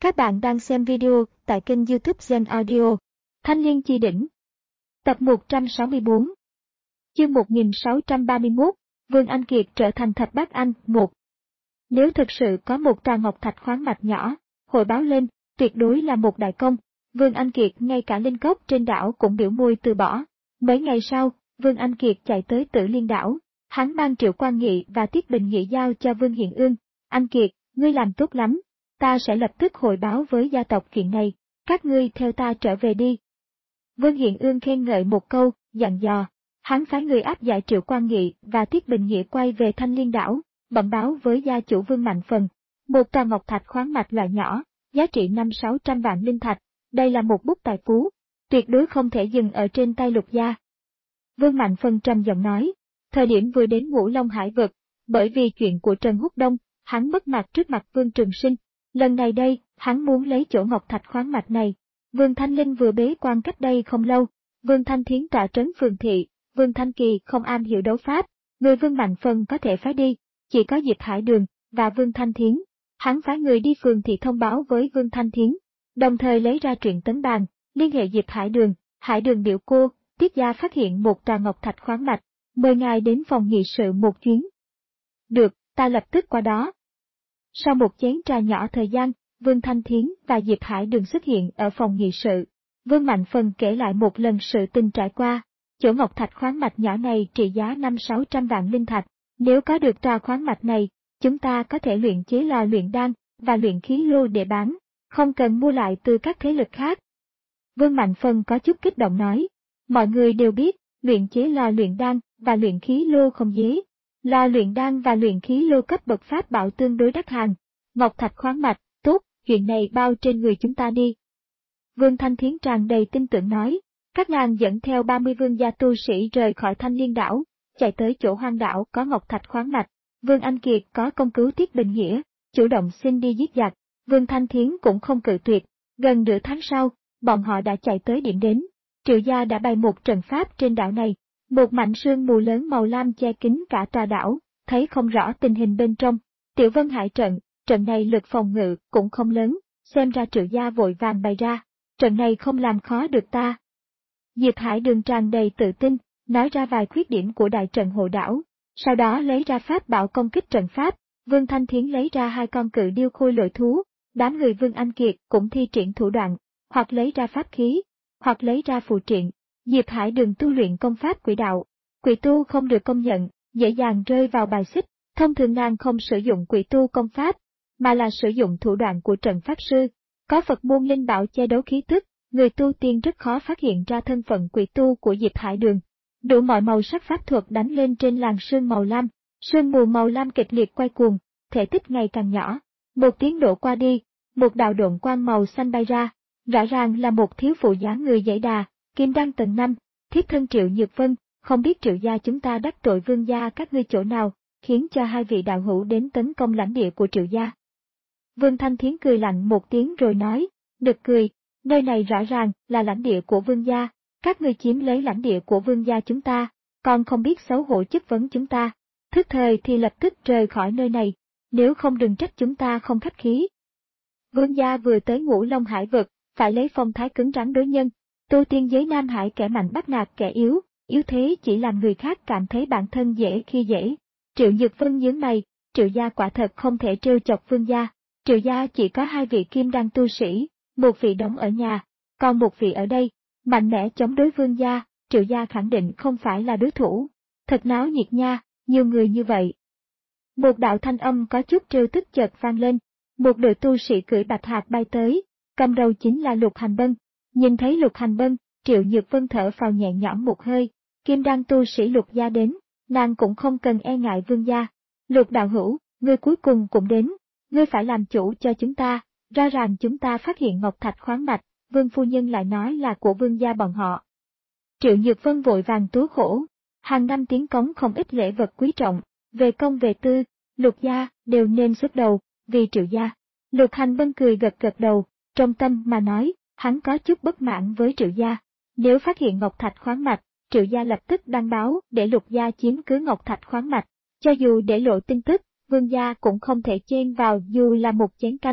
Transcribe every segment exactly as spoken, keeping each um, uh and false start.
Các bạn đang xem video tại kênh YouTube Gen Audio. Thanh Liên Chi Đỉnh. Tập một trăm sáu mươi tư. Chương một nghìn sáu trăm ba mươi mốt, Vương Anh Kiệt trở thành Thạch Bát Anh. Một. Nếu thực sự có một trà ngọc thạch khoáng mạch nhỏ, hội báo lên, tuyệt đối là một đại công. Vương Anh Kiệt ngay cả linh cốc trên đảo cũng biểu môi từ bỏ. Mấy ngày sau, Vương Anh Kiệt chạy tới Tử Liên đảo. Hắn mang Triệu Quan Nghị và Tiết Bình Nghị giao cho Vương Hiện Ương. Anh Kiệt, ngươi làm tốt lắm. Ta sẽ lập tức hội báo với gia tộc chuyện này, các ngươi theo ta trở về đi. Vương Hiện Ương khen ngợi một câu, dặn dò. Hắn phái người áp giải Triệu Quan Nghị và Tiết Bình Nghị quay về Thanh Liên đảo, bẩm báo với gia chủ Vương Mạnh Phần. Một trà ngọc thạch khoáng mạch loại nhỏ, giá trị năm sáu trăm vạn linh thạch, đây là một bút tài phú, tuyệt đối không thể dừng ở trên tay Lục gia. Vương Mạnh Phần trầm giọng nói, thời điểm vừa đến Ngũ Long Hải vực, bởi vì chuyện của Trần Húc Đông, hắn mất mặt trước mặt Vương Trường Sinh. Lần này đây, hắn muốn lấy chỗ ngọc thạch khoáng mạch này. Vương Thanh Linh vừa bế quan cách đây không lâu, Vương Thanh Thiến tọa trấn phường thị, Vương Thanh Kỳ không am hiểu đấu pháp, người Vương Mạnh Phần có thể phái đi, chỉ có Diệp Hải Đường và Vương Thanh Thiến. Hắn phái người đi phường thị thông báo với Vương Thanh Thiến, đồng thời lấy ra truyện tấn bàn, liên hệ Diệp Hải Đường. Hải Đường biểu cô, Tiết gia phát hiện một trà ngọc thạch khoáng mạch, mời ngài đến phòng nghị sự một chuyến. Được, ta lập tức qua đó. Sau một chén trà nhỏ thời gian, Vương Thanh Thiến và Diệp Hải Đường xuất hiện ở phòng nghị sự. Vương Mạnh Phần kể lại một lần sự tình trải qua. Chỗ ngọc thạch khoáng mạch nhỏ này trị giá năm sáu trăm vạn linh thạch. Nếu có được trà khoáng mạch này, chúng ta có thể luyện chế lò luyện đan và luyện khí lô để bán, không cần mua lại từ các thế lực khác. Vương Mạnh Phần có chút kích động nói, mọi người đều biết, luyện chế lò luyện đan và luyện khí lô không dễ. Lò luyện đan và luyện khí lô cấp bậc pháp bảo tương đối đắt hàng. Ngọc thạch khoáng mạch, tốt, chuyện này bao trên người chúng ta đi. Vương Thanh Thiến tràn đầy tin tưởng nói, các nàng dẫn theo ba mươi vương gia tu sĩ rời khỏi Thanh Liên đảo, chạy tới chỗ hoang đảo có ngọc thạch khoáng mạch. Vương Anh Kiệt có công cứu Tiết Bình Nghĩa, chủ động xin đi giết giặc. Vương Thanh Thiến cũng không cự tuyệt. Gần nửa tháng sau, bọn họ đã chạy tới điểm đến. Triệu gia đã bày một trận pháp trên đảo này. Một mảnh sương mù lớn màu lam che kín cả tòa đảo, thấy không rõ tình hình bên trong. Tiểu Vân Hải trận, trận này lực phòng ngự cũng không lớn, xem ra Triệu gia vội vàng bày ra. Trận này không làm khó được ta. Diệp Hải Đường tràn đầy tự tin, nói ra vài khuyết điểm của đại trận hộ đảo, sau đó lấy ra pháp bảo công kích trận pháp. Vương Thanh Thiến lấy ra hai con cự điêu khôi lội thú, đám người Vương Anh Kiệt cũng thi triển thủ đoạn, hoặc lấy ra pháp khí, hoặc lấy ra phù triện. Diệp Hải Đường tu luyện công pháp quỷ đạo, quỷ tu không được công nhận, dễ dàng rơi vào bài xích. Thông thường nàng không sử dụng quỷ tu công pháp, mà là sử dụng thủ đoạn của trận pháp sư. Có Phật môn linh bảo che đấu khí tức, người tu tiên rất khó phát hiện ra thân phận quỷ tu của Diệp Hải Đường. Đủ mọi màu sắc pháp thuật đánh lên trên làn sương màu lam, sương mù màu lam kịch liệt quay cuồng, thể tích ngày càng nhỏ. Một tiếng đổ qua đi, một đạo độn quang màu xanh bay ra, rõ ràng là một thiếu phụ dáng người dãy đà. Kim đăng tầng năm, thiếp thân Triệu Nhược Vân, không biết Triệu gia chúng ta đắc tội Vương gia các ngươi chỗ nào, khiến cho hai vị đạo hữu đến tấn công lãnh địa của Triệu gia. Vương Thanh Thiến cười lạnh một tiếng rồi nói, nực cười, nơi này rõ ràng là lãnh địa của Vương gia, các ngươi chiếm lấy lãnh địa của Vương gia chúng ta, còn không biết xấu hổ chất vấn chúng ta, thức thời thì lập tức rời khỏi nơi này, nếu không đừng trách chúng ta không khách khí. Vương gia vừa tới Ngũ Long Hải vực, phải lấy phong thái cứng rắn đối nhân. Tu tiên giới Nam Hải kẻ mạnh bắt nạt kẻ yếu, yếu thế chỉ làm người khác cảm thấy bản thân dễ khi dễ. Triệu Nhược Vân nhướng mày, Triệu gia quả thật không thể trêu chọc Vương gia. Triệu gia chỉ có hai vị kim đan tu sĩ, một vị đóng ở nhà, còn một vị ở đây, mạnh mẽ chống đối Vương gia, Triệu gia khẳng định không phải là đối thủ. Thật náo nhiệt nha, nhiều người như vậy. Một đạo thanh âm có chút trêu tức chợt vang lên, một đội tu sĩ cưỡi bạch hạc bay tới, cầm đầu chính là Lục Hành Bân. Nhìn thấy Lục Hành Bân, Triệu Nhược Vân thở phào nhẹ nhõm một hơi, kim đan tu sĩ Lục gia đến, nàng cũng không cần e ngại Vương gia. Lục đạo hữu, ngươi cuối cùng cũng đến, ngươi phải làm chủ cho chúng ta, rõ ràng chúng ta phát hiện ngọc thạch khoáng mạch, Vương phu nhân lại nói là của Vương gia bọn họ. Triệu Nhược Vân vội vàng túi khổ, hàng năm tiến cống không ít lễ vật quý trọng, về công về tư, Lục gia đều nên xuất đầu, vì Triệu gia. Lục Hành Bân cười gật gật đầu, trong tâm mà nói. Hắn có chút bất mãn với Triệu gia, nếu phát hiện ngọc thạch khoáng mạch, Triệu gia lập tức đăng báo để Lục gia chiếm cứ ngọc thạch khoáng mạch, cho dù để lộ tin tức, Vương gia cũng không thể chen vào dù là một chén canh.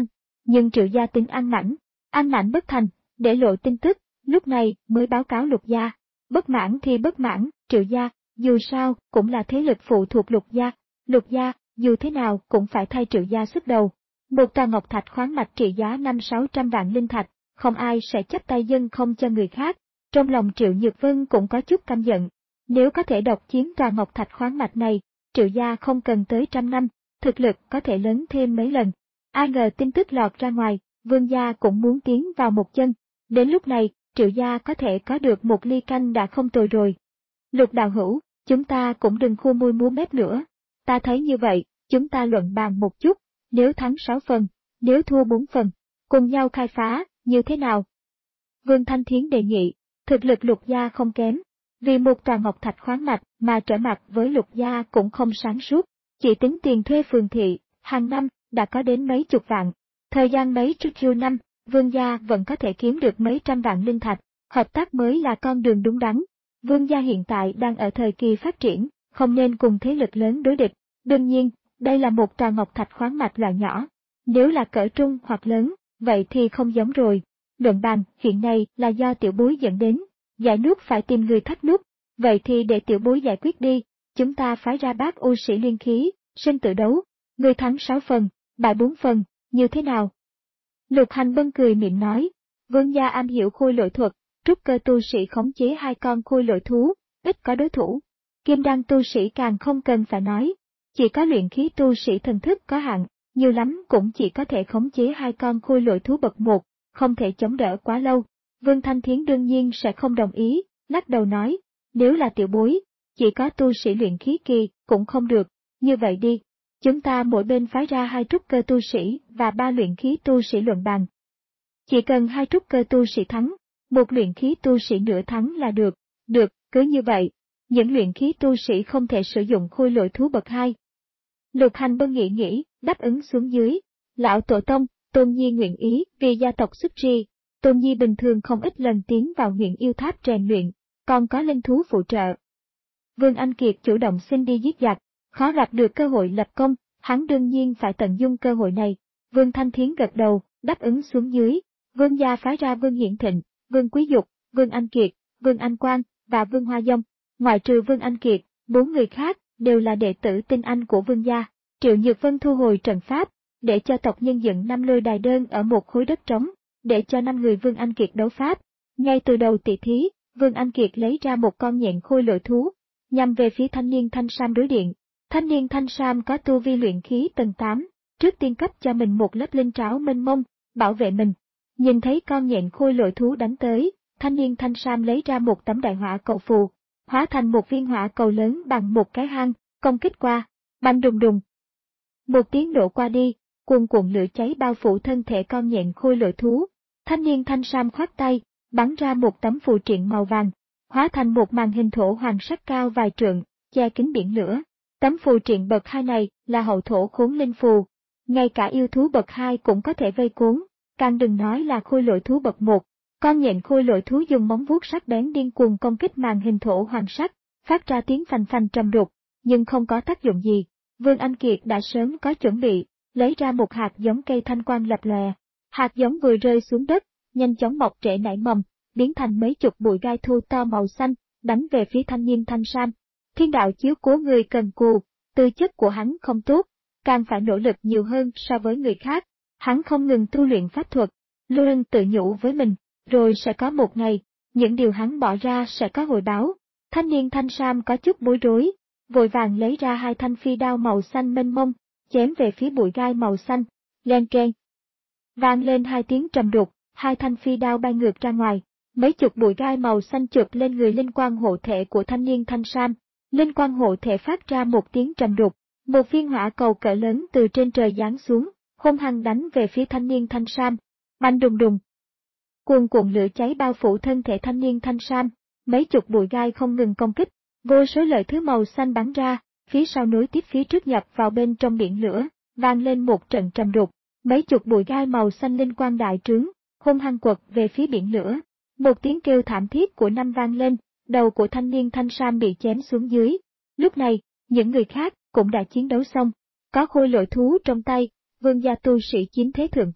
nhưng Triệu gia tính ăn mảnh, ăn mảnh bất thành, để lộ tin tức, lúc này mới báo cáo Lục gia. Bất mãn thì bất mãn, Triệu gia, dù sao, cũng là thế lực phụ thuộc Lục gia. Lục gia, dù thế nào cũng phải thay Triệu gia sức đầu. Một trà ngọc thạch khoáng mạch trị giá năm sáu trăm vạn linh thạch, không ai sẽ chấp tay dâng không cho người khác. Trong lòng Triệu Nhược Vân cũng có chút căm giận. Nếu có thể độc chiếm trà ngọc thạch khoáng mạch này, Triệu gia không cần tới trăm năm, thực lực có thể lớn thêm mấy lần. Ai ngờ tin tức lọt ra ngoài, Vương gia cũng muốn tiến vào một chân. Đến lúc này, Triệu gia có thể có được một ly canh đã không tồi rồi. Lục đạo hữu, chúng ta cũng đừng khua môi múa mép nữa. Ta thấy như vậy, chúng ta luận bàn một chút, nếu thắng sáu phần, nếu thua bốn phần, cùng nhau khai phá, như thế nào? Vương Thanh Thiến đề nghị, thực lực Lục gia không kém, vì một trà ngọc thạch khoáng mạch mà trở mặt với Lục gia cũng không sáng suốt, chỉ tính tiền thuê phường thị, hàng năm đã có đến mấy chục vạn, thời gian mấy chục chiêu năm, Vương gia vẫn có thể kiếm được mấy trăm vạn linh thạch, hợp tác mới là con đường đúng đắn. Vương gia hiện tại đang ở thời kỳ phát triển, không nên cùng thế lực lớn đối địch. Đương nhiên, đây là một trà ngọc thạch khoáng mạch loại nhỏ. Nếu là cỡ trung hoặc lớn, vậy thì không giống rồi. Luận bàn hiện nay là do tiểu bối dẫn đến, giải nút phải tìm người thắt nút, vậy thì để tiểu bối giải quyết đi, chúng ta phái ra bác u sĩ liên khí, sinh tử đấu, người thắng sáu phần, bại bốn phần, như thế nào? Lục Hành Bân cười miệng nói, Vương gia am hiểu khôi lỗi thuật, trúc cơ tu sĩ khống chế hai con khôi lỗi thú, ít có đối thủ. Kim đan tu sĩ càng không cần phải nói, chỉ có luyện khí tu sĩ thần thức có hạn, nhiều lắm cũng chỉ có thể khống chế hai con khôi lỗi thú bậc một, không thể chống đỡ quá lâu. Vương Thanh Thiến đương nhiên sẽ không đồng ý, lắc đầu nói, nếu là tiểu bối, chỉ có tu sĩ luyện khí kỳ cũng không được, như vậy đi, chúng ta mỗi bên phái ra hai trúc cơ tu sĩ và ba luyện khí tu sĩ luận bàn. Chỉ cần hai trúc cơ tu sĩ thắng, một luyện khí tu sĩ nửa thắng là được, được, cứ như vậy, những luyện khí tu sĩ không thể sử dụng khôi lỗi thú bậc hai. Lục Hành Bân nghĩ nghĩ, đáp ứng xuống dưới, lão tổ tông, Tôn Nhi nguyện ý vì gia tộc xuất tri. Tôn Nhi bình thường không ít lần tiến vào huyện yêu tháp rèn luyện, còn có linh thú phụ trợ. Vương Anh Kiệt chủ động xin đi giết giặc, khó gặp được cơ hội lập công, hắn đương nhiên phải tận dung cơ hội này. Vương Thanh Thiến gật đầu, đáp ứng xuống dưới. Vương gia phái ra Vương Hiển Thịnh, Vương Quý Dục, Vương Anh Kiệt, Vương Anh Quang và Vương Hoa Dông. Ngoại trừ Vương Anh Kiệt, bốn người khác đều là đệ tử tinh anh của Vương gia. Triệu Nhược Vân thu hồi trận pháp, để cho tộc nhân dựng năm lôi đài đơn ở một khối đất trống, để cho năm người Vương Anh Kiệt đấu pháp. Ngay từ đầu tỷ thí, Vương Anh Kiệt lấy ra một con nhện khôi lỗi thú, nhằm về phía thanh niên Thanh Sam đối điện. Thanh niên Thanh Sam có tu vi luyện khí tầng tám, trước tiên cấp cho mình một lớp linh trảo mênh mông, bảo vệ mình. Nhìn thấy con nhện khôi lỗi thú đánh tới, thanh niên Thanh Sam lấy ra một tấm đại hỏa cầu phù, hóa thành một viên hỏa cầu lớn bằng một cái hang, công kích qua, bành đùng đùng. Một tiếng nổ qua đi, cuồn cuộn lửa cháy bao phủ thân thể con nhện khôi lỗi thú. Thanh niên Thanh Sam khoát tay, bắn ra một tấm phù triện màu vàng, hóa thành một màn hình thổ hoàng sắc cao vài trượng, che kín biển lửa. Tấm phù triện bậc hai này là hậu thổ khốn linh phù, ngay cả yêu thú bậc hai cũng có thể vây cuốn, càng đừng nói là khôi lỗi thú bậc một. Con nhện khôi lỗi thú dùng móng vuốt sắc bén điên cuồng công kích màn hình thổ hoàng sắc, phát ra tiếng phành phành trầm đục, nhưng không có tác dụng gì. Vương Anh Kiệt đã sớm có chuẩn bị, lấy ra một hạt giống cây thanh quang lập lòe. Hạt giống vừa rơi xuống đất, nhanh chóng mọc rễ nảy mầm, biến thành mấy chục bụi gai thu to màu xanh, đánh về phía thanh niên Thanh Sam. Thiên đạo chiếu cố người cần cù, tư chất của hắn không tốt, càng phải nỗ lực nhiều hơn so với người khác. Hắn không ngừng tu luyện pháp thuật, luôn tự nhủ với mình, rồi sẽ có một ngày, những điều hắn bỏ ra sẽ có hồi báo. Thanh niên Thanh Sam có chút bối rối, vội vàng lấy ra hai thanh phi đao màu xanh mênh mông, chém về phía bụi gai màu xanh, len keng. Vang lên hai tiếng trầm đục, hai thanh phi đao bay ngược ra ngoài, mấy chục bụi gai màu xanh chụp lên người linh quang hộ thể của thanh niên Thanh Sam. Linh quang hộ thể phát ra một tiếng trầm đục, một viên hỏa cầu cỡ lớn từ trên trời giáng xuống, hung hăng đánh về phía thanh niên Thanh Sam. Bành đùng đùng. Cuồn cuộn lửa cháy bao phủ thân thể thanh niên Thanh Sam, mấy chục bụi gai không ngừng công kích, vô số lợi thứ màu xanh bắn ra, phía sau nối tiếp phía trước nhập vào bên trong biển lửa, vang lên một trận trầm đục, mấy chục bụi gai màu xanh linh quang đại trướng, hung hăng quật về phía biển lửa. Một tiếng kêu thảm thiết của năm vang lên, đầu của thanh niên Thanh Sam bị chém xuống dưới. Lúc này, những người khác cũng đã chiến đấu xong, có khôi lỗi thú trong tay, Vương gia tu sĩ chiếm thế thượng phong,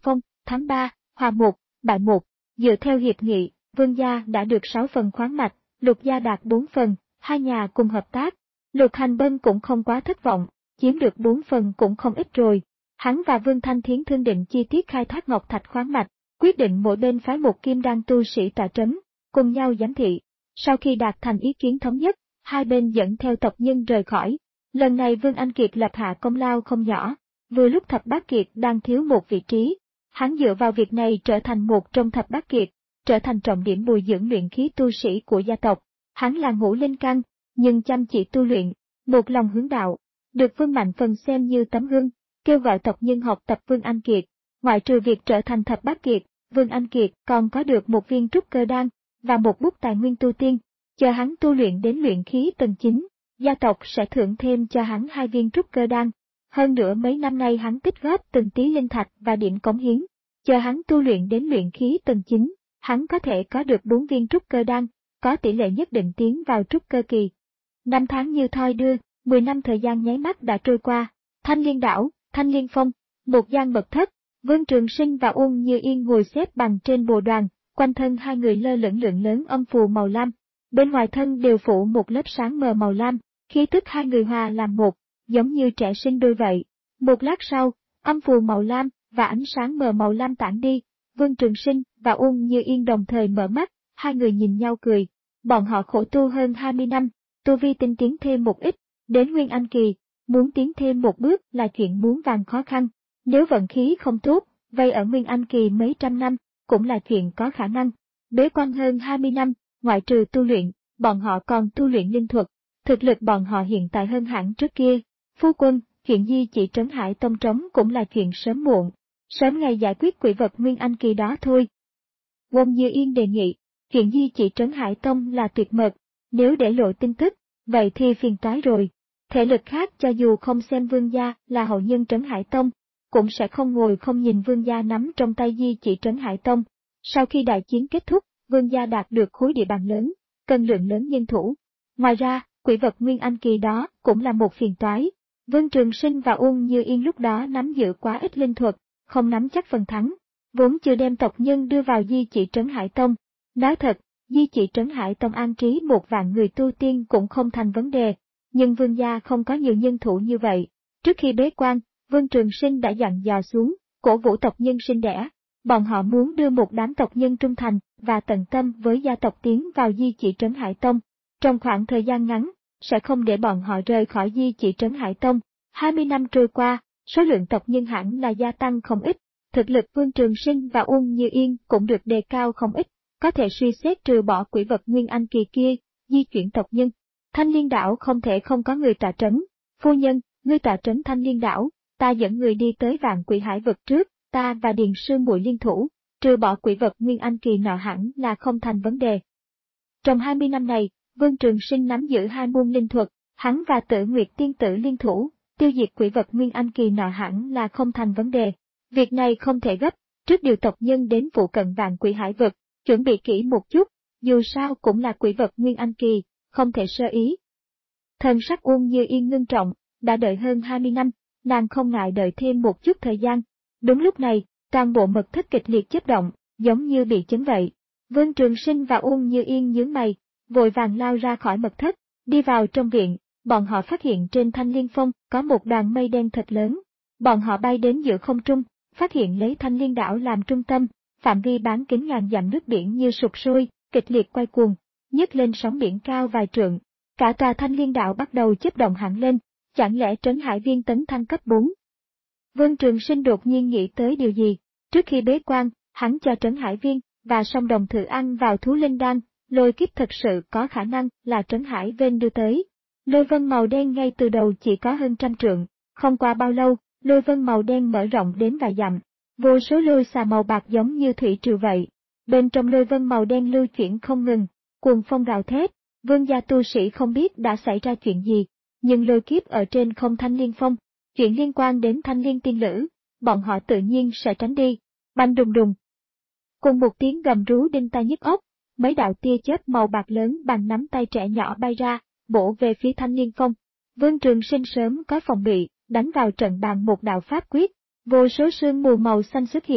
tháng ba, hòa một, bại một. Dựa theo hiệp nghị, Vương gia đã được sáu phần khoáng mạch, Lục gia đạt bốn phần, hai nhà cùng hợp tác. Lục Hành Bân cũng không quá thất vọng, chiếm được bốn phần cũng không ít rồi. Hắn và Vương Thanh Thiến thương định chi tiết khai thác ngọc thạch khoáng mạch, quyết định mỗi bên phái một kim đan tu sĩ tọa trấn, cùng nhau giám thị. Sau khi đạt thành ý kiến thống nhất, hai bên dẫn theo tộc nhân rời khỏi. Lần này Vương Anh Kiệt lập hạ công lao không nhỏ, vừa lúc Thập Bát Kiệt đang thiếu một vị trí. Hắn dựa vào việc này trở thành một trong Thập Bát Kiệt, trở thành trọng điểm bồi dưỡng luyện khí tu sĩ của gia tộc. Hắn là ngũ linh căn, nhưng chăm chỉ tu luyện, một lòng hướng đạo, được Vương Mạnh Phần xem như tấm gương, kêu gọi tộc nhân học tập Vương Anh Kiệt. Ngoại trừ việc trở thành Thập Bát Kiệt, Vương Anh Kiệt còn có được một viên trúc cơ đan và một bút tài nguyên tu tiên. Chờ hắn tu luyện đến luyện khí tầng chín, gia tộc sẽ thưởng thêm cho hắn hai viên trúc cơ đan. Hơn nữa mấy năm nay hắn tích góp từng tí linh thạch và điểm cống hiến. Chờ hắn tu luyện đến luyện khí tầng chín, hắn có thể có được bốn viên trúc cơ đan, có tỷ lệ nhất định tiến vào trúc cơ kỳ. Năm tháng như thoi đưa, mười năm thời gian nháy mắt đã trôi qua. Thanh Liên đảo, Thanh Liên phong, một gian mật thất, Vương Trường Sinh và Uông Như Yên ngồi xếp bằng trên bồ đoàn, quanh thân hai người lơ lửng lượng lớn âm phù màu lam. Bên ngoài thân đều phủ một lớp sáng mờ màu lam, khí tức hai người hòa làm một, giống như trẻ sinh đôi vậy. Một lát sau, âm phù màu lam và ánh sáng mờ màu lam tản đi, Vương Trường Sinh và Uông Như Yên đồng thời mở mắt, hai người nhìn nhau cười. Bọn họ khổ tu hơn hai mươi năm, tu vi tinh tiến thêm một ít, đến Nguyên Anh kỳ, muốn tiến thêm một bước là chuyện muốn vàng khó khăn. Nếu vận khí không tốt, vây ở Nguyên Anh kỳ mấy trăm năm, cũng là chuyện có khả năng. Bế quan hơn hai mươi năm, ngoại trừ tu luyện, bọn họ còn tu luyện linh thuật. Thực lực bọn họ hiện tại hơn hẳn trước kia. Phu quân, chuyện di chỉ trấn Hải Tông trống cũng là chuyện sớm muộn. Sớm ngày giải quyết quỷ vật Nguyên Anh kỳ đó thôi. Uông Như Yên đề nghị, chuyện di chỉ trấn Hải Tông là tuyệt mật, nếu để lộ tin tức, vậy thì phiền toái rồi. Thể lực khác cho dù không xem Vương gia là hậu nhân trấn Hải Tông, cũng sẽ không ngồi không nhìn Vương gia nắm trong tay di chỉ trấn Hải Tông. Sau khi đại chiến kết thúc, Vương gia đạt được khối địa bàn lớn, cần lượng lớn nhân thủ. Ngoài ra, quỷ vật Nguyên Anh kỳ đó cũng là một phiền toái. Vương Trường Sinh và Uông Như Yên lúc đó nắm giữ quá ít linh thuật, không nắm chắc phần thắng, vốn chưa đem tộc nhân đưa vào di chỉ trấn Hải Tông. Nói thật, di chỉ trấn Hải Tông an trí một vạn người tu tiên cũng không thành vấn đề, nhưng Vương gia không có nhiều nhân thủ như vậy. Trước khi bế quan, Vương Trường Sinh đã dặn dò xuống, cổ vũ tộc nhân sinh đẻ. Bọn họ muốn đưa một đám tộc nhân trung thành và tận tâm với gia tộc tiến vào di chỉ trấn Hải Tông. Trong khoảng thời gian ngắn, sẽ không để bọn họ rời khỏi di chỉ trấn Hải Tông. hai mươi năm trôi qua, số lượng tộc nhân hẳn là gia tăng không ít. Thực lực Vương Trường Sinh và Uông Như Yên cũng được đề cao không ít, có thể suy xét trừ bỏ quỷ vật Nguyên Anh kỳ kia, di chuyển tộc nhân. Thanh Liên đảo không thể không có người tọa trấn. Phu nhân, ngươi tọa trấn Thanh Liên đảo, ta dẫn người đi tới Vạn Quỷ Hải vực trước, ta và Điền Sư Muội liên thủ, trừ bỏ quỷ vật Nguyên Anh kỳ nọ hẳn là không thành vấn đề. Trong hai mươi năm này, Vương Trường Sinh nắm giữ hai môn linh thuật, hắn và Tử Nguyệt Tiên Tử liên thủ, tiêu diệt quỷ vật Nguyên Anh kỳ nọ hẳn là không thành vấn đề. Việc này không thể gấp, trước điều tộc nhân đến phụ cận Vạn Quỷ Hải vực, chuẩn bị kỹ một chút, dù sao cũng là quỷ vật Nguyên Anh kỳ, không thể sơ ý. Thần sắc Uông Như Yên ngưng trọng, đã đợi hơn hai mươi năm, nàng không ngại đợi thêm một chút thời gian. Đúng lúc này, toàn bộ mật thất kịch liệt chớp động, giống như bị chấn vậy. Vương Trường Sinh và Uông Như Yên nhướng mày, vội vàng lao ra khỏi mật thất, đi vào trong viện. Bọn họ phát hiện trên Thanh Liên phong có một đoàn mây đen thật lớn. Bọn họ bay đến giữa không trung, phát hiện lấy Thanh Liên đảo làm trung tâm, phạm vi bán kính ngàn dặm nước biển như sụp sôi, kịch liệt quay cuồng, nhấc lên sóng biển cao vài trượng. Cả tòa Thanh Liên đảo bắt đầu chớp động hẳn lên, chẳng lẽ Trấn Hải Viên tấn thăng cấp bốn? Vương Trường Sinh đột nhiên nghĩ tới điều gì, trước khi bế quan, hắn cho Trấn Hải Viên và Song Đồng thử ăn vào thú linh đan, lôi kiếp thật sự có khả năng là Trấn Hải Viên đưa tới. Lôi vân màu đen ngay từ đầu chỉ có hơn trăm trượng, không qua bao lâu, lôi vân màu đen mở rộng đến vài dặm, vô số lôi xà màu bạc giống như thủy triều vậy. Bên trong lôi vân màu đen lưu chuyển không ngừng, cuồng phong gào thét. Vương gia tu sĩ không biết đã xảy ra chuyện gì, nhưng lôi kiếp ở trên không Thanh Liên phong, chuyện liên quan đến Thanh Liên tiên lữ, bọn họ tự nhiên sẽ tránh đi. Bành đùng đùng. Cùng một tiếng gầm rú đinh tai nhức óc, mấy đạo tia chớp màu bạc lớn bằng nắm tay trẻ nhỏ bay ra, bổ về phía Thanh Liên phong. Vương Trường Sinh sớm có phòng bị, đánh vào trận bàn một đạo pháp quyết, vô số sương mù màu xanh xuất hiện,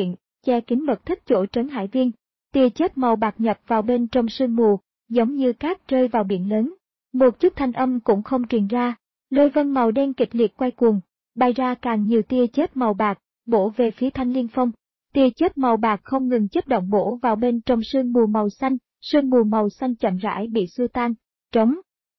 che kín mật thất chỗ Trấn Hải Viên. Tia chớp màu bạc nhập vào bên trong sương mù, giống như cát rơi vào biển lớn. Một chút thanh âm cũng không truyền ra, lôi vân màu đen kịch liệt quay cuồng, bay ra càng nhiều tia chớp màu bạc, bổ về phía Thanh Liên Phong. Tia chớp màu bạc không ngừng chớp động bổ vào bên trong sương mù màu xanh, sương mù màu xanh chậm rãi bị xua tan. Trống.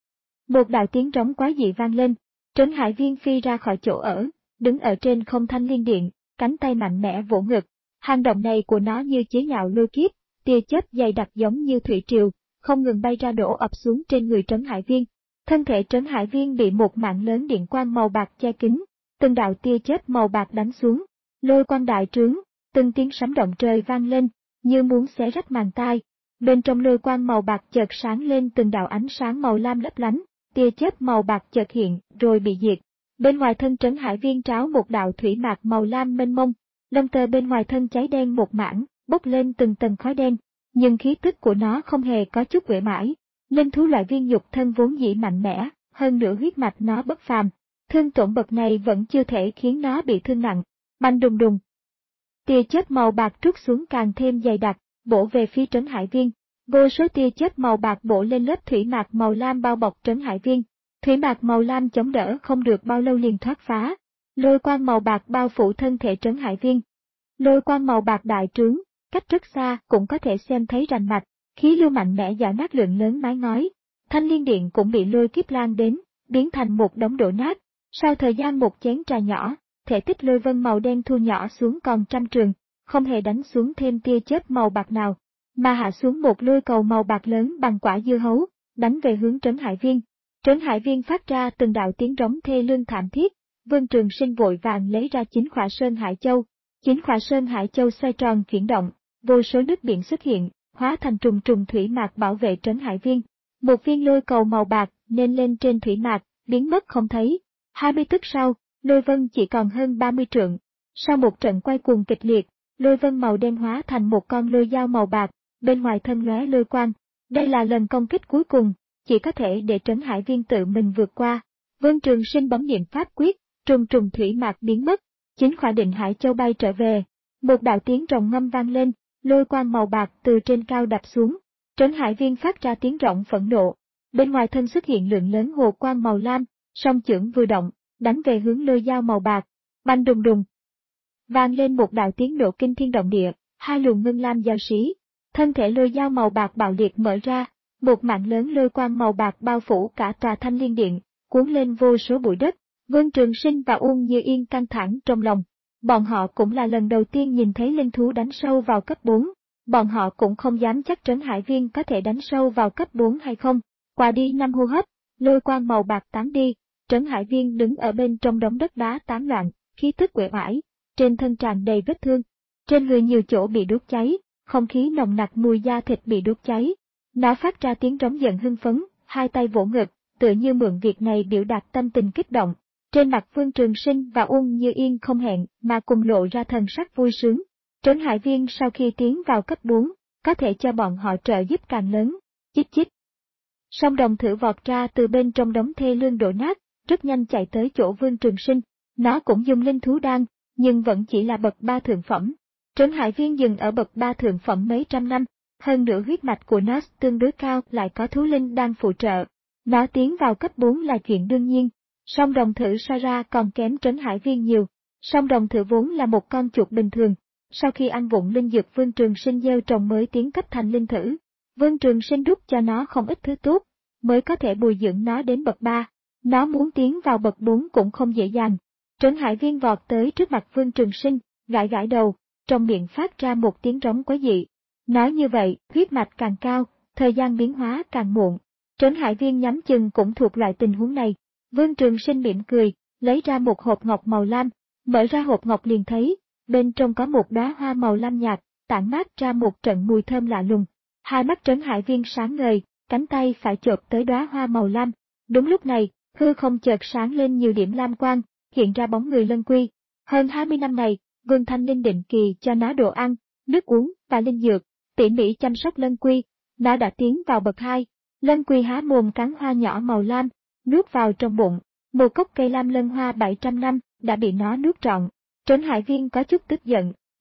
Một đạo tiếng trống quái dị vang lên, Trấn Hải Viên phi ra khỏi chỗ ở, đứng ở trên không Thanh Liên Điện, cánh tay mạnh mẽ vỗ ngực. Hành động này của nó như chế nhạo lôi kiếp, tia chớp dày đặc giống như thủy triều, không ngừng bay ra đổ ập xuống trên người Trấn Hải Viên. Thân thể Trấn Hải Viên bị một mạng lớn điện quang màu bạc che kín, từng đạo tia chớp màu bạc đánh xuống, lôi quang đại trướng, từng tiếng sấm động trời vang lên, như muốn xé rách màng tai. Bên trong lôi quang màu bạc chợt sáng lên từng đạo ánh sáng màu lam lấp lánh, tia chớp màu bạc chợt hiện rồi bị diệt. Bên ngoài thân Trấn Hải Viên tráo một đạo thủy mạc màu lam mênh mông, lông tơ bên ngoài thân cháy đen một mảng, bốc lên từng tầng khói đen, nhưng khí tức của nó không hề có chút uể mãi. Linh thú loại viên nhục thân vốn dĩ mạnh mẽ, hơn nữa huyết mạch nó bất phàm, thương tổn bậc này vẫn chưa thể khiến nó bị thương nặng. Bành đùng đùng. Tia chớp màu bạc trút xuống càng thêm dày đặc, bổ về phía Trấn Hải Viên. Vô số tia chớp màu bạc bổ lên lớp thủy mạc màu lam bao bọc Trấn Hải Viên. Thủy mạc màu lam chống đỡ không được bao lâu liền thoát phá. Lôi quang màu bạc bao phủ thân thể Trấn Hải Viên. Lôi quang màu bạc đại trướng, cách rất xa cũng có thể xem thấy rành mạch, khí lưu mạnh mẽ giã nát lượng lớn mái ngói. Thanh Liên Điện cũng bị lôi kiếp lan đến, biến thành một đống đổ nát. Sau thời gian một chén trà nhỏ, thể tích lôi vân màu đen thu nhỏ xuống còn trăm trường, không hề đánh xuống thêm tia chớp màu bạc nào, mà hạ xuống một lôi cầu màu bạc lớn bằng quả dưa hấu, đánh về hướng Trấn Hải Viên. Trấn Hải Viên phát ra từng đạo tiếng rống thê lương thảm thiết. Vương Trường Sinh vội vàng lấy ra chính khỏa Sơn Hải Châu. Chính khỏa Sơn Hải Châu xoay tròn chuyển động, vô số nước biển xuất hiện, hóa thành trùng trùng thủy mạc bảo vệ Trấn Hải Viên. Một viên lôi cầu màu bạc nên lên trên thủy mạc, biến mất không thấy. Hai mươi tức sau, lôi vân chỉ còn hơn ba mươi trượng. Sau một trận quay cuồng kịch liệt, lôi vân màu đen hóa thành một con lôi dao màu bạc, bên ngoài thân lóe lôi quang. Đây là lần công kích cuối cùng, chỉ có thể để Trấn Hải Viên tự mình vượt qua. Vương Trường Sinh bấm niệm pháp quyết, trùng trùng thủy mạc biến mất, chính khỏa Định Hải Châu bay trở về. Một đạo tiếng rồng ngâm vang lên, lôi quang màu bạc từ trên cao đập xuống. Trấn Hải Viên phát ra tiếng rộng phẫn nộ. Bên ngoài thân xuất hiện lượng lớn hồ quang màu lam, song chưởng vừa động, đánh về hướng lôi dao màu bạc. Bành đùng đùng. Vang lên một đạo tiếng nổ kinh thiên động địa, hai luồng ngân lam giao xí. Thân thể lôi dao màu bạc bạo liệt mở ra, một mảng lớn lôi quang màu bạc bao phủ cả tòa Thanh Liên Điện, cuốn lên vô số bụi đất. Vương Trường Sinh và Uông Như Yên căng thẳng trong lòng. Bọn họ cũng là lần đầu tiên nhìn thấy linh thú đánh sâu vào cấp bốn. Bọn họ cũng không dám chắc Trấn Hải Viên có thể đánh sâu vào cấp bốn hay không. Qua đi năm hô hấp, lôi quang màu bạc tán đi, Trấn Hải Viên đứng ở bên trong đống đất đá tán loạn, khí tức uể oải, trên thân tràn đầy vết thương, trên người nhiều chỗ bị đốt cháy, không khí nồng nặc mùi da thịt bị đốt cháy. Nó phát ra tiếng trống giận hưng phấn, hai tay vỗ ngực, tựa như mượn việc này biểu đạt tâm tình kích động. Trên mặt Vương Trường Sinh và Uông Như Yên không hẹn mà cùng lộ ra thần sắc vui sướng. Trấn Hải Viên sau khi tiến vào cấp bốn, có thể cho bọn họ trợ giúp càng lớn. Chích chích. Song đồng thử vọt ra từ bên trong đống thê lương đổ nát, rất nhanh chạy tới chỗ Vương Trường Sinh. Nó cũng dùng linh thú đan, nhưng vẫn chỉ là bậc ba thượng phẩm. Trấn Hải Viên dừng ở bậc ba thượng phẩm mấy trăm năm, hơn nữa huyết mạch của nó tương đối cao, lại có thú linh đan phụ trợ. Nó tiến vào cấp bốn là chuyện đương nhiên. Song đồng thử so ra còn kém Trấn Hải Viên nhiều. Song đồng thử vốn là một con chuột bình thường. Sau khi ăn vụng linh dược Vương Trường Sinh gieo trồng mới tiến cấp thành linh thử. Vương Trường Sinh đút cho nó không ít thứ tốt, mới có thể bồi dưỡng nó đến bậc ba. Nó muốn tiến vào bậc bốn cũng không dễ dàng. Trấn Hải Viên vọt tới trước mặt Vương Trường Sinh, gãi gãi đầu, trong miệng phát ra một tiếng rống quái dị. Nói như vậy, huyết mạch càng cao, thời gian biến hóa càng muộn. Trấn Hải Viên nhắm chừng cũng thuộc loại tình huống này. Vương Trường Sinh mỉm cười, lấy ra một hộp ngọc màu lam, mở ra hộp ngọc liền thấy, bên trong có một đóa hoa màu lam nhạt, tản mát ra một trận mùi thơm lạ lùng. Hai mắt Trấn Hải Viên sáng ngời, cánh tay phải chộp tới đóa hoa màu lam. Đúng lúc này, hư không chợt sáng lên nhiều điểm lam quang, hiện ra bóng người Lân Quy. Hơn hai mươi năm này, Vương Thanh Linh định kỳ cho nó đồ ăn, nước uống và linh dược, tỉ mỉ chăm sóc Lân Quy. Nó đã tiến vào bậc hai. Lân Quy há mồm cắn hoa nhỏ màu lam, nuốt vào trong bụng. Một cốc cây lam lân hoa bảy trăm năm đã bị nó nuốt trọn. Trấn Hải Viên có chút tức giận,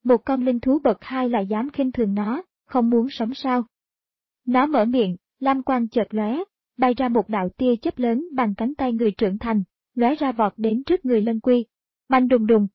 một con linh thú bậc hai lại dám khinh thường nó, không muốn sống sao? Nó mở miệng, lam quang chợt lóe, bay ra một đạo tia chớp lớn bằng cánh tay người trưởng thành, lóe ra vọt đến trước người Lân Quy. Bành đùng đùng.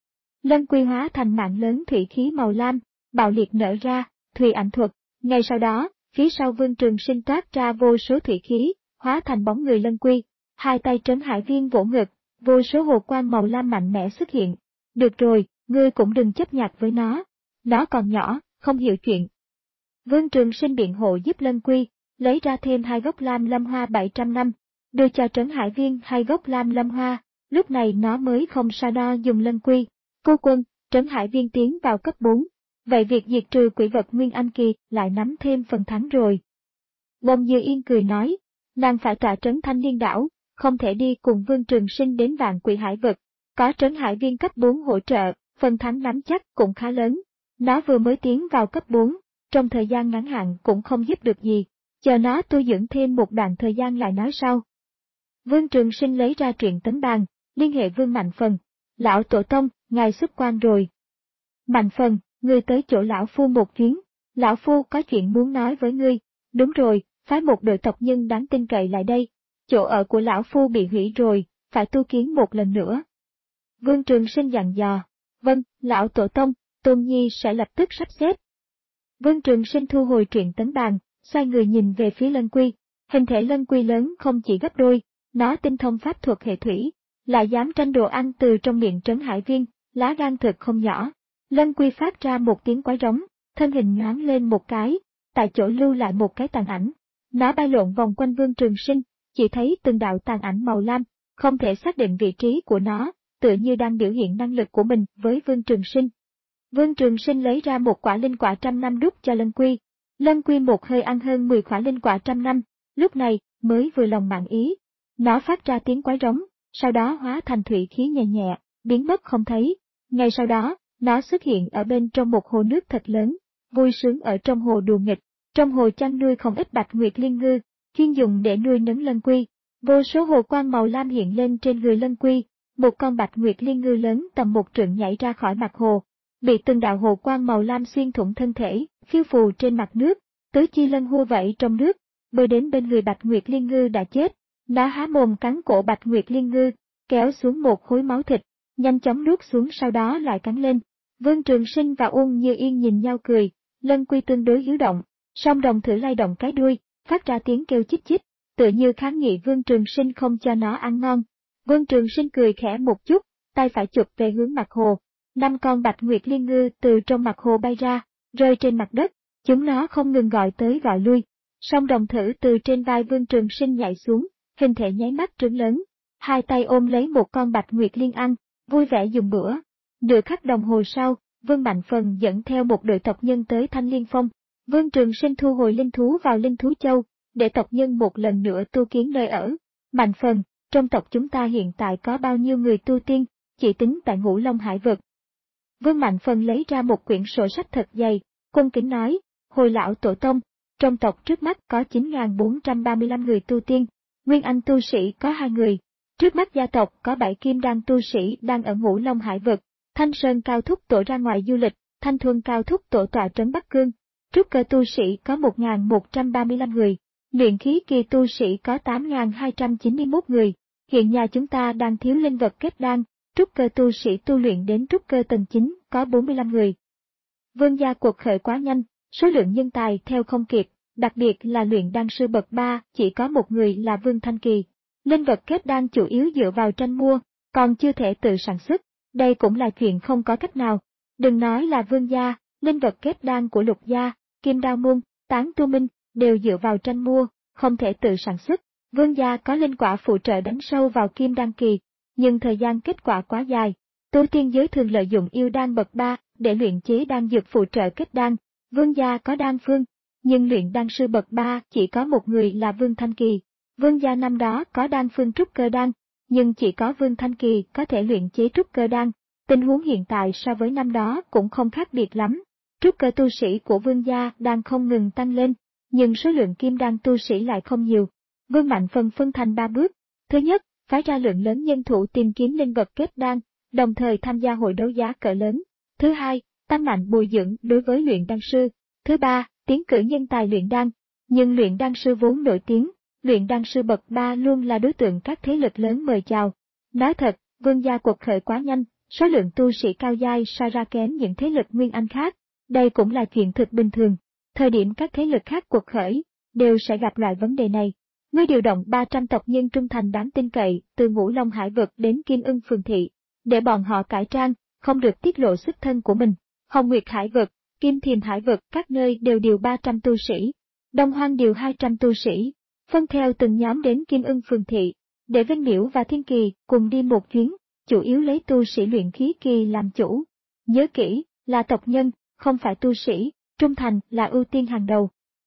Lân Quy hóa thành mạng lớn thủy khí màu lam, bạo liệt nở ra, thủy ảnh thuật. Ngay sau đó, phía sau Vương Trường Sinh toát ra vô số thủy khí, hóa thành bóng người Lân Quy. Hai tay Trấn Hải Viên vỗ ngực, vô số hồ quang màu lam mạnh mẽ xuất hiện. Được rồi, ngươi cũng đừng chấp nhặt với nó. Nó còn nhỏ, không hiểu chuyện. Vương Trường Sinh biện hộ giúp Lân Quy, lấy ra thêm hai gốc lam lâm hoa bảy trăm năm, đưa cho Trấn Hải Viên hai gốc lam lâm hoa, lúc này nó mới không so đo dùng Lân Quy. Cô quân, Trấn Hải Viên tiến vào cấp bốn, vậy việc diệt trừ quỷ vật Nguyên Anh Kỳ lại nắm thêm phần thắng rồi. Bông Dư Yên cười nói, nàng phải tọa trấn Thanh Liên Đảo, không thể đi cùng Vương Trường Sinh đến vạn quỷ hải vực, có Trấn Hải Viên cấp bốn hỗ trợ, phần thắng nắm chắc cũng khá lớn. Nó vừa mới tiến vào cấp bốn, trong thời gian ngắn hạn cũng không giúp được gì, chờ nó tu dưỡng thêm một đoạn thời gian lại nói sau. Vương Trường Sinh lấy ra truyện tấm bàn, liên hệ Vương Mạnh Phần. Lão Tổ Tông, ngài xuất quan rồi. Mạnh Phần, ngươi tới chỗ Lão Phu một chuyến, Lão Phu có chuyện muốn nói với ngươi. Đúng rồi, phái một đội tộc nhân đáng tin cậy lại đây. Chỗ ở của Lão Phu bị hủy rồi, phải tu kiến một lần nữa. Vương Trường Sinh dặn dò. Vâng, Lão Tổ Tông, Tôn Nhi sẽ lập tức sắp xếp. Vương Trường Sinh thu hồi truyện tấm bàn, xoay người nhìn về phía Lân Quy. Hình thể Lân Quy lớn không chỉ gấp đôi, nó tinh thông pháp thuật hệ thủy, lại dám tranh đồ ăn từ trong miệng Trấn Hải Viên, lá gan thực không nhỏ. Lân Quy phát ra một tiếng quái rống, thân hình nhoáng lên một cái, tại chỗ lưu lại một cái tàn ảnh. Nó bay lộn vòng quanh Vương Trường Sinh, chỉ thấy từng đạo tàn ảnh màu lam, không thể xác định vị trí của nó, tựa như đang biểu hiện năng lực của mình với Vương Trường Sinh. Vương Trường Sinh lấy ra một quả linh quả trăm năm đút cho Lân Quy. Lân Quy một hơi ăn hơn mười quả linh quả trăm năm, lúc này mới vừa lòng mãn ý. Nó phát ra tiếng quái rống, sau đó hóa thành thủy khí nhẹ nhẹ, biến mất không thấy. Ngay sau đó, nó xuất hiện ở bên trong một hồ nước thật lớn, vui sướng ở trong hồ đùa nghịch. Trong hồ chăn nuôi không ít bạch nguyệt liên ngư, chuyên dùng để nuôi nấng Lân Quy. Vô số hồ quang màu lam hiện lên trên người Lân Quy, một con bạch nguyệt liên ngư lớn tầm một trượng nhảy ra khỏi mặt hồ, bị từng đạo hồ quang màu lam xuyên thủng thân thể, phiêu phù trên mặt nước. Tứ chi lân hua vẫy trong nước, bơi đến bên người bạch nguyệt liên ngư đã chết. Nó há mồm cắn cổ bạch nguyệt liên ngư, kéo xuống một khối máu thịt, nhanh chóng nuốt xuống sau đó lại cắn lên. Vương Trường Sinh và Uông Như Yên nhìn nhau cười, Lân Quy tương đối hiếu động, song đồng thử lay động cái đuôi, phát ra tiếng kêu chích chích, tựa như kháng nghị Vương Trường Sinh không cho nó ăn ngon. Vương Trường Sinh cười khẽ một chút, tay phải chụp về hướng mặt hồ. Năm con bạch nguyệt liên ngư từ trong mặt hồ bay ra, rơi trên mặt đất, chúng nó không ngừng gọi tới gọi lui. Song đồng thử từ trên vai Vương Trường Sinh nhảy xuống, hình thể nháy mắt trứng lớn, hai tay ôm lấy một con bạch nguyệt liên ăn, vui vẻ dùng bữa. Nửa khắc đồng hồ sau, Vương Mạnh Phần dẫn theo một đội tộc nhân tới Thanh Liên Phong. Vương Trường Sinh thu hồi linh thú vào Linh Thú Châu, để tộc nhân một lần nữa tu kiến nơi ở. Mạnh Phần, trong tộc chúng ta hiện tại có bao nhiêu người tu tiên, chỉ tính tại Ngũ Long Hải vực. Vương Mạnh Phần lấy ra một quyển sổ sách thật dày, cung kính nói, hồi Lão Tổ Tông, trong tộc trước mắt có chín nghìn bốn trăm ba mươi lăm người tu tiên, Nguyên Anh tu sĩ có hai người. Trước mắt gia tộc có bảy kim đan tu sĩ đang ở Ngũ Long Hải vực, Thanh Sơn Cao Thúc tổ ra ngoài du lịch, Thanh Thuần Cao Thúc tổ tọa trấn Bắc Cương. Trúc cơ tu sĩ có một nghìn một trăm ba mươi lăm người, luyện khí kỳ tu sĩ có tám nghìn hai trăm chín mươi mốt người. Hiện nhà chúng ta đang thiếu linh vật kết đan, trúc cơ tu sĩ tu luyện đến trúc cơ tầng chín có bốn mươi lăm người. Vương gia cuộc khởi quá nhanh, số lượng nhân tài theo không kịp, đặc biệt là luyện đan sư bậc ba chỉ có một người là Vương Thanh Kỳ. Linh vật kết đan chủ yếu dựa vào tranh mua, còn chưa thể tự sản xuất, đây cũng là chuyện không có cách nào. Đừng nói là Vương gia, linh vật kết đan của Lục gia, Kim Đao Môn, Tán Tu Minh đều dựa vào tranh mua, không thể tự sản xuất. Vương gia có linh quả phụ trợ đánh sâu vào kim đan kỳ, nhưng thời gian kết quả quá dài. Tu tiên giới thường lợi dụng yêu đan bậc ba để luyện chế đan dược phụ trợ kết đan. Vương gia có đan phương, nhưng luyện đan sư bậc ba chỉ có một người là Vương Thanh Kỳ. Vương gia năm đó có đan phương trúc cơ đan, nhưng chỉ có Vương Thanh Kỳ có thể luyện chế trúc cơ đan. Tình huống hiện tại so với năm đó cũng không khác biệt lắm. Trúc cơ tu sĩ của Vương gia đang không ngừng tăng lên, nhưng số lượng kim đan tu sĩ lại không nhiều. Vương Mạnh Phần phân thành ba bước. Thứ nhất, phái ra lượng lớn nhân thủ tìm kiếm linh vật kết đan, đồng thời tham gia hội đấu giá cỡ lớn. Thứ hai, tăng mạnh bồi dưỡng đối với luyện đan sư. Thứ ba, tiến cử nhân tài luyện đan. Nhưng luyện đan sư vốn nổi tiếng, luyện đan sư bậc ba luôn là đối tượng các thế lực lớn mời chào. Nói thật, Vương gia quật khởi quá nhanh, số lượng tu sĩ cao giai so ra kém những thế lực Nguyên Anh khác. Đây cũng là chuyện thực bình thường. Thời điểm các thế lực khác quật khởi, đều sẽ gặp loại vấn đề này. Ngươi điều động ba trăm tộc nhân trung thành đáng tin cậy từ Ngũ Long Hải vực đến Kim Ưng Phường Thị, để bọn họ cải trang, không được tiết lộ xuất thân của mình. Hồng Nguyệt Hải vực, Kim Thiềm Hải vực các nơi đều điều ba trăm tu sĩ, Đông Hoang điều hai trăm tu sĩ, phân theo từng nhóm đến Kim Ưng Phường Thị, để Vinh Miễu và Thiên Kỳ cùng đi một chuyến, chủ yếu lấy tu sĩ luyện khí kỳ làm chủ. Nhớ kỹ, là tộc nhân, không phải tu sĩ, trung thành là ưu tiên hàng đầu.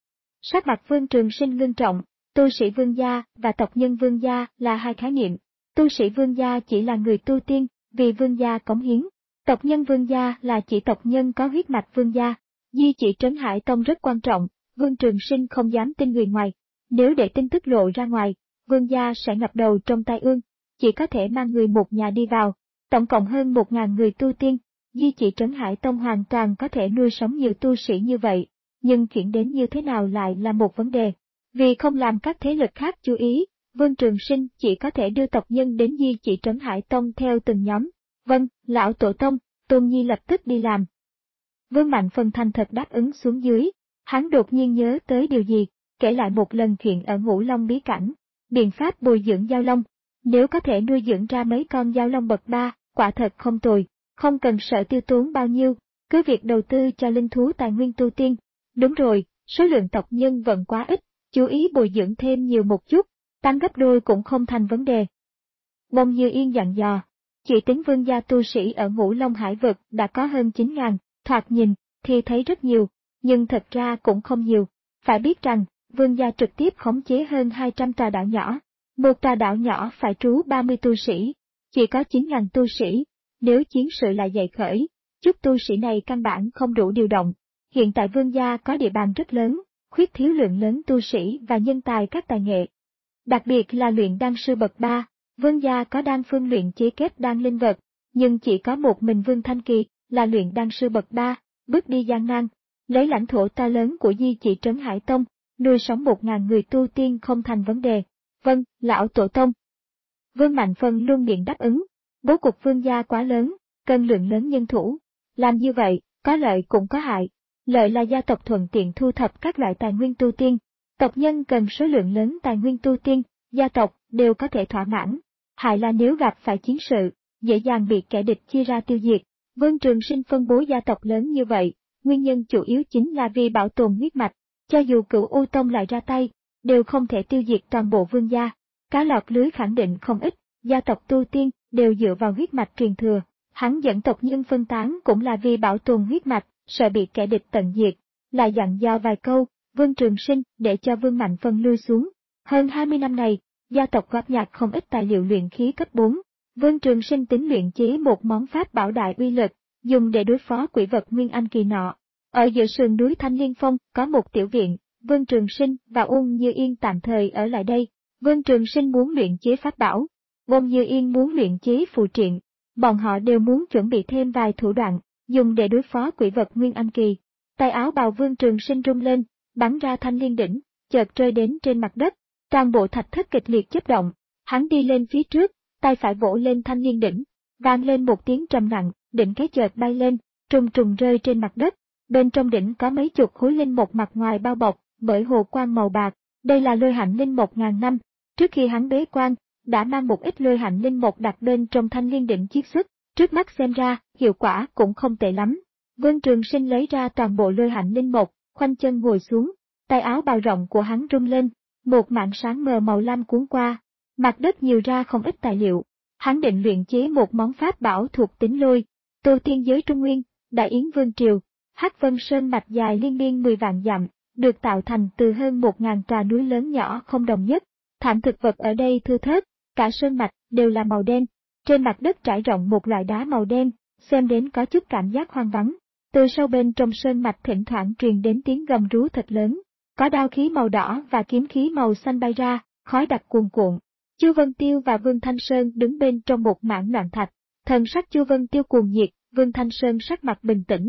Sắc mặt Vương Trường Sinh ngưng trọng, tu sĩ Vương gia và tộc nhân Vương gia là hai khái niệm. Tu sĩ Vương gia chỉ là người tu tiên, vì Vương gia cống hiến. Tộc nhân Vương gia là chỉ tộc nhân có huyết mạch Vương gia. Di chỉ Trấn Hải Tông rất quan trọng, Vương Trường Sinh không dám tin người ngoài. Nếu để tin tức lộ ra ngoài, Vương gia sẽ ngập đầu trong tai ương, chỉ có thể mang người một nhà đi vào. Tổng cộng hơn một ngàn người tu tiên, Di chỉ Trấn Hải Tông hoàn toàn có thể nuôi sống nhiều tu sĩ như vậy, nhưng chuyển đến như thế nào lại là một vấn đề. Vì không làm các thế lực khác chú ý, Vương Trường Sinh chỉ có thể đưa tộc nhân đến Di chỉ Trấn Hải Tông theo từng nhóm. Vâng, lão tổ tông, Tôn Nhi lập tức đi làm. Vương Mạnh Phần thành thật đáp ứng xuống dưới, hắn đột nhiên nhớ tới điều gì, kể lại một lần chuyện ở Ngũ Long bí cảnh, biện pháp bồi dưỡng giao long. Nếu có thể nuôi dưỡng ra mấy con giao long bậc ba, quả thật không tồi, không cần sợ tiêu tốn bao nhiêu, cứ việc đầu tư cho linh thú tài nguyên tu tiên. Đúng rồi, số lượng tộc nhân vẫn quá ít, chú ý bồi dưỡng thêm nhiều một chút, tăng gấp đôi cũng không thành vấn đề. Bông Như Yên dặn dò, chỉ tính Vương gia tu sĩ ở Ngũ Long Hải vực đã có hơn chín ngàn, thoạt nhìn thì thấy rất nhiều, nhưng thật ra cũng không nhiều. Phải biết rằng, Vương gia trực tiếp khống chế hơn hai trăm tòa đảo nhỏ. Một tòa đảo nhỏ phải trú ba mươi tu sĩ, chỉ có chín ngàn tu sĩ. Nếu chiến sự lại dậy khởi, chút tu sĩ này căn bản không đủ điều động. Hiện tại Vương gia có địa bàn rất lớn, khuyết thiếu lượng lớn tu sĩ và nhân tài các tài nghệ. Đặc biệt là luyện đan sư bậc ba, Vương gia có đan phương luyện chế kết đan linh vật, nhưng chỉ có một mình Vương Thanh Kỳ là luyện đan sư bậc ba, bước đi gian nan, lấy lãnh thổ to lớn của Di chỉ Trấn Hải Tông, nuôi sống một ngàn người tu tiên không thành vấn đề. Vâng, lão tổ tông. Vương Mạnh Phần luôn miệng đáp ứng, bố cục Vương gia quá lớn, cần lượng lớn nhân thủ. Làm như vậy, có lợi cũng có hại. Lợi là gia tộc thuận tiện thu thập các loại tài nguyên tu tiên. Tộc nhân cần số lượng lớn tài nguyên tu tiên, gia tộc đều có thể thỏa mãn. Hại là nếu gặp phải chiến sự, dễ dàng bị kẻ địch chia ra tiêu diệt. Vương Trường Sinh phân bố gia tộc lớn như vậy, nguyên nhân chủ yếu chính là vì bảo tồn huyết mạch. Cho dù Cửu U Tông lại ra tay, đều không thể tiêu diệt toàn bộ Vương gia. Cá lọt lưới khẳng định không ít, gia tộc tu tiên đều dựa vào huyết mạch truyền thừa. Hắn dẫn tộc nhân phân tán cũng là vì bảo tồn huyết mạch, sợ bị kẻ địch tận diệt. Lại dặn dò vài câu, Vương Trường Sinh để cho Vương Mạnh Phân lui xuống. Hơn hai mươi năm này, gia tộc góp nhặt không ít tài liệu luyện khí cấp bốn. Vương Trường Sinh tính luyện chế một món pháp bảo đại uy lực, dùng để đối phó quỷ vật Nguyên Anh kỳ nọ. Ở giữa sườn núi Thanh Liên Phong có một tiểu viện, Vương Trường Sinh và Uông Như Yên tạm thời ở lại đây. Vương Trường Sinh muốn luyện chế pháp bảo, Uông Như Yên muốn luyện chế phù triện. Bọn họ đều muốn chuẩn bị thêm vài thủ đoạn, dùng để đối phó quỷ vật Nguyên Anh kỳ. Tay áo bào Vương Trường Sinh rung lên, bắn ra thanh liên đỉnh, chợt rơi đến trên mặt đất. Toàn bộ thạch thất kịch liệt chớp động. Hắn đi lên phía trước, tay phải vỗ lên thanh liên đỉnh, vang lên một tiếng trầm nặng, đỉnh cái chợt bay lên, trùng trùng rơi trên mặt đất. Bên trong đỉnh có mấy chục khối linh mục mặt ngoài bao bọc bởi hồ quang màu bạc. Đây là lôi hạnh linh mục ngàn năm. Trước khi hắn bế quan, đã mang một ít lôi hạnh linh mục đặt bên trong thanh liên đỉnh chiết xuất. Trước mắt xem ra, hiệu quả cũng không tệ lắm. Vương Trường Sinh lấy ra toàn bộ lôi hạnh linh mục, khoanh chân ngồi xuống. Tay áo bào rộng của hắn rung lên, một mảng sáng mờ màu lam cuốn qua. Mặt đất nhiều ra không ít tài liệu. Hắn định luyện chế một món pháp bảo thuộc tính lôi. Tu tiên giới Trung Nguyên, Đại Yến Vương Triều, Hắc Vân Sơn mạch dài liên miên mười vạn dặm, được tạo thành từ hơn một ngàn tòa núi lớn nhỏ không đồng nhất. Thảm thực vật ở đây thưa thớt, cả sơn mạch đều là màu đen. Trên mặt đất trải rộng một loại đá màu đen, xem đến có chút cảm giác hoang vắng. Từ sâu bên trong sơn mạch thỉnh thoảng truyền đến tiếng gầm rú thật lớn. Có đao khí màu đỏ và kiếm khí màu xanh bay ra, khói đặc cuồn cuộn. Chu Vân Tiêu và Vương Thanh Sơn đứng bên trong một mảng loạn thạch. Thần sắc Chu Vân Tiêu cuồng nhiệt, Vương Thanh Sơn sắc mặt bình tĩnh.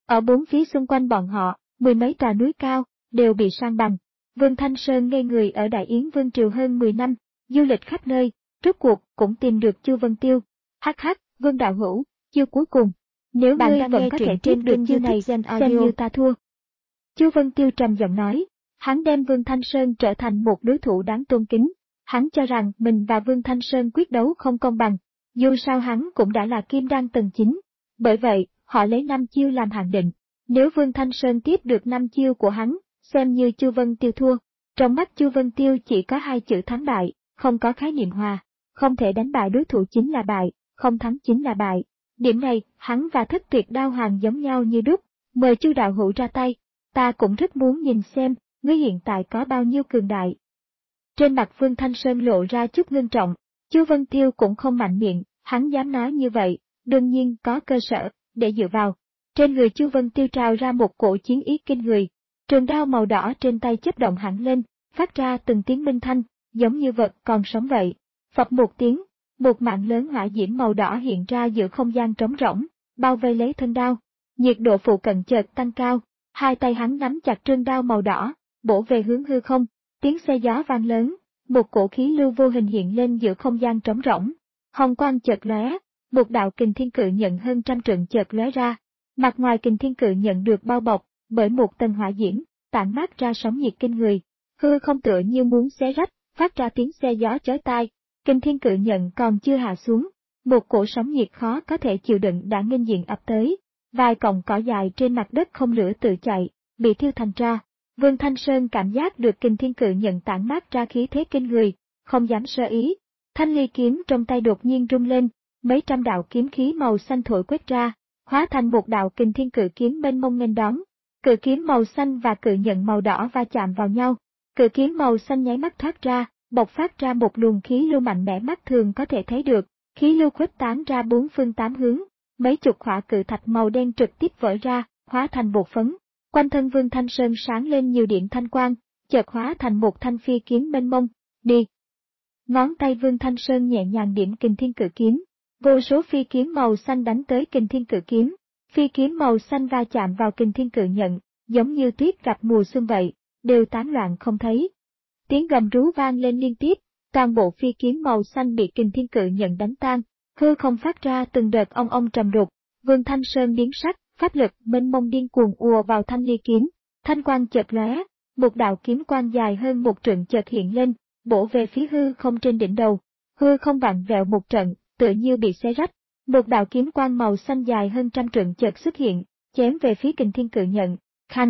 Ở bốn phía xung quanh bọn họ, mười mấy tòa núi cao, đều bị san bằng. Vương Thanh Sơn ngây người ở Đại Yến Vương Triều hơn mười năm, du lịch khắp nơi, rốt cuộc cũng tìm được Chu Vân Tiêu. Hắc hắc, Vương đạo hữu, chiêu cuối cùng. Nếu Bạn ngươi đang vẫn nghe có truyện thể tiếp tiếp được được chiêu chiêu này, này, Gen xem Audio. như ta thua. Chu Vân Tiêu trầm giọng nói, hắn đem Vương Thanh Sơn trở thành một đối thủ đáng tôn kính. Hắn cho rằng mình và Vương Thanh Sơn quyết đấu không công bằng, dù sao hắn cũng đã là kim đan tầng chín. Bởi vậy, họ lấy năm chiêu làm hạn định. Nếu Vương Thanh Sơn tiếp được năm chiêu của hắn, xem như Chu Vân Tiêu thua. Trong mắt Chu Vân Tiêu chỉ có hai chữ thắng bại, không có khái niệm hòa. Không thể đánh bại đối thủ chính là bại, không thắng chính là bại. Điểm này, hắn và Thất Tuyệt Đao Hoàng giống nhau như đúc. Mời Chu đạo hữu ra tay, ta cũng rất muốn nhìn xem, ngươi hiện tại có bao nhiêu cường đại. Trên mặt Vương Thanh Sơn lộ ra chút ngưng trọng, Chu Vân Tiêu cũng không mạnh miệng, hắn dám nói như vậy, đương nhiên có cơ sở, để dựa vào. Trên người Chu Vân Tiêu trào ra một cổ chiến ý kinh người, trường đao màu đỏ trên tay chớp động hẳn lên, phát ra từng tiếng minh thanh, giống như vật còn sống vậy. Phập một tiếng, một mạng lớn hỏa diễm màu đỏ hiện ra giữa không gian trống rỗng, bao vây lấy thân đao. Nhiệt độ phụ cận chợt tăng cao, hai tay hắn nắm chặt trương đao màu đỏ, bổ về hướng hư không, tiếng xe gió vang lớn, một cổ khí lưu vô hình hiện lên giữa không gian trống rỗng. Hồng quang chợt lóe, một đạo kình thiên cự nhận hơn trăm trượng chợt lóe ra. Mặt ngoài kình thiên cự nhận được bao bọc bởi một tầng hỏa diễm, tản mát ra sóng nhiệt kinh người, hư không tựa như muốn xé rách, phát ra tiếng xe gió chói tai. Kình thiên cự nhận còn chưa hạ xuống, một cổ sóng nhiệt khó có thể chịu đựng đã nghênh diện ập tới. Vài cọng cỏ dài trên mặt đất không lửa tự chạy, bị thiêu thành tro. Vương Thanh Sơn cảm giác được kình thiên cự nhận tản mát ra khí thế kinh người, không dám sơ ý. Thanh ly kiếm trong tay đột nhiên rung lên, mấy trăm đạo kiếm khí màu xanh thổi quét ra, hóa thành một đạo kình thiên cự kiếm mênh mông nghênh đón. Cự kiếm màu xanh và cự nhận màu đỏ va chạm vào nhau, cự kiếm màu xanh nháy mắt thoát ra, bộc phát ra một luồng khí lưu mạnh mẽ mắt thường có thể thấy được, khí lưu khuếch tán ra bốn phương tám hướng. Mấy chục hỏa cự thạch màu đen trực tiếp vỡ ra, hóa thành bột phấn. Quanh thân Vương Thanh Sơn sáng lên nhiều điện thanh quang, chợt hóa thành một thanh phi kiếm mênh mông. Đi! Ngón tay Vương Thanh Sơn nhẹ nhàng điểm kình thiên cự kiếm. Vô số phi kiếm màu xanh đánh tới kình thiên cự kiếm. Phi kiếm màu xanh va chạm vào kình thiên cự nhận, giống như tuyết gặp mùa xuân vậy, đều tán loạn không thấy. Tiếng gầm rú vang lên liên tiếp, toàn bộ phi kiếm màu xanh bị kình thiên cự nhận đánh tan. Hư không phát ra từng đợt ong ong trầm đục, Vương Thanh Sơn biến sắc, pháp lực mênh mông điên cuồng ùa vào thanh ly kiếm, thanh quang chợt lóe, một đạo kiếm quang dài hơn một trượng chợt hiện lên, bổ về phía hư không trên đỉnh đầu. Hư không vặn vẹo một trận, tựa như bị xé rách, một đạo kiếm quang màu xanh dài hơn trăm trượng chợt xuất hiện, chém về phía kình thiên cự nhận. Khanh!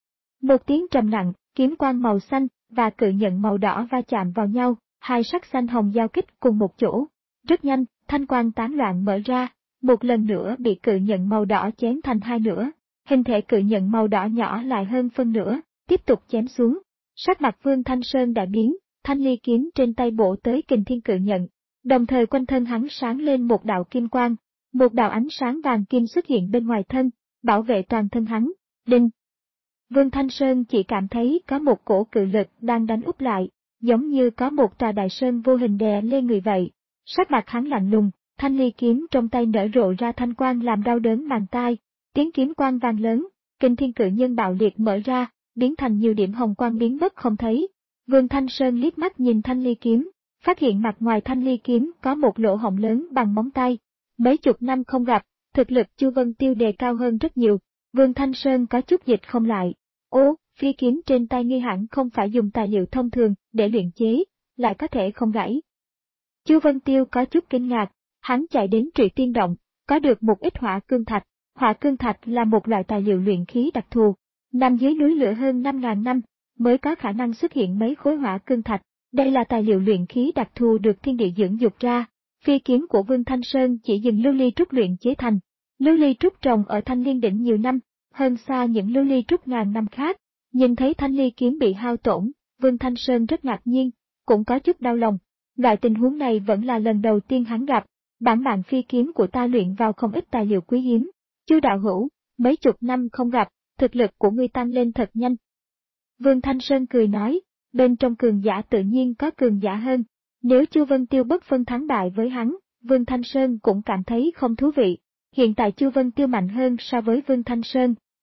Một tiếng trầm nặng, kiếm quang màu xanh và cự nhận màu đỏ va chạm vào nhau, hai sắc xanh hồng giao kích cùng một chỗ. Rất nhanh, thanh quang tán loạn mở ra, một lần nữa bị cự nhận màu đỏ chém thành hai nửa, hình thể cự nhận màu đỏ nhỏ lại hơn phân nửa, tiếp tục chém xuống. Sắc mặt Vương Thanh Sơn đại biến, thanh ly kiếm trên tay bổ tới kình thiên cự nhận, đồng thời quanh thân hắn sáng lên một đạo kim quang, một đạo ánh sáng vàng kim xuất hiện bên ngoài thân, bảo vệ toàn thân hắn. Đinh! Vương Thanh Sơn chỉ cảm thấy có một cổ cự lực đang đánh úp lại, giống như có một tòa đại sơn vô hình đè lên người vậy. Sắc mặt hắn lạnh lùng, thanh ly kiếm trong tay nở rộ ra thanh quang làm đau đớn màng tai, tiếng kiếm quang vang lớn, kình thiên cự nhân bạo liệt mở ra, biến thành nhiều điểm hồng quang biến mất không thấy. Vương Thanh Sơn liếc mắt nhìn thanh ly kiếm, phát hiện mặt ngoài thanh ly kiếm có một lỗ hổng lớn bằng móng tay. Mấy chục năm không gặp, thực lực Chu Vân Tiêu đề cao hơn rất nhiều, Vương Thanh Sơn có chút dịch không lại. Ô, phi kiếm trên tay nghi hẳn không phải dùng tài liệu thông thường để luyện chế, lại có thể không gãy. Chu Vân Tiêu có chút kinh ngạc, hắn chạy đến Trụy Tiên Động, có được một ít hỏa cương thạch. Hỏa cương thạch là một loại tài liệu luyện khí đặc thù, nằm dưới núi lửa hơn năm ngàn năm, mới có khả năng xuất hiện mấy khối hỏa cương thạch. Đây là tài liệu luyện khí đặc thù được thiên địa dưỡng dục ra. Phi kiếm của Vương Thanh Sơn chỉ dùng lưu ly trúc luyện chế thành. Lưu ly trúc trồng ở Thanh Liên Đỉnh nhiều năm, hơn xa những lưu ly trúc ngàn năm khác. Nhìn thấy thanh ly kiếm bị hao tổn, Vương Thanh Sơn rất ngạc nhiên, cũng có chút đau lòng. Loại tình huống này vẫn là lần đầu tiên hắn gặp. Bản mạng phi kiếm của ta luyện vào không ít tài liệu quý hiếm. Chu đạo hữu, mấy chục năm không gặp, thực lực của ngươi tăng lên thật nhanh. Vương Thanh Sơn cười nói, bên trong cường giả tự nhiên có cường giả hơn. Nếu Chu Vân Tiêu bất phân thắng bại với hắn, Vương Thanh Sơn cũng cảm thấy không thú vị. Hiện tại Chu Vân Tiêu mạnh hơn so với Vương Thanh Sơn,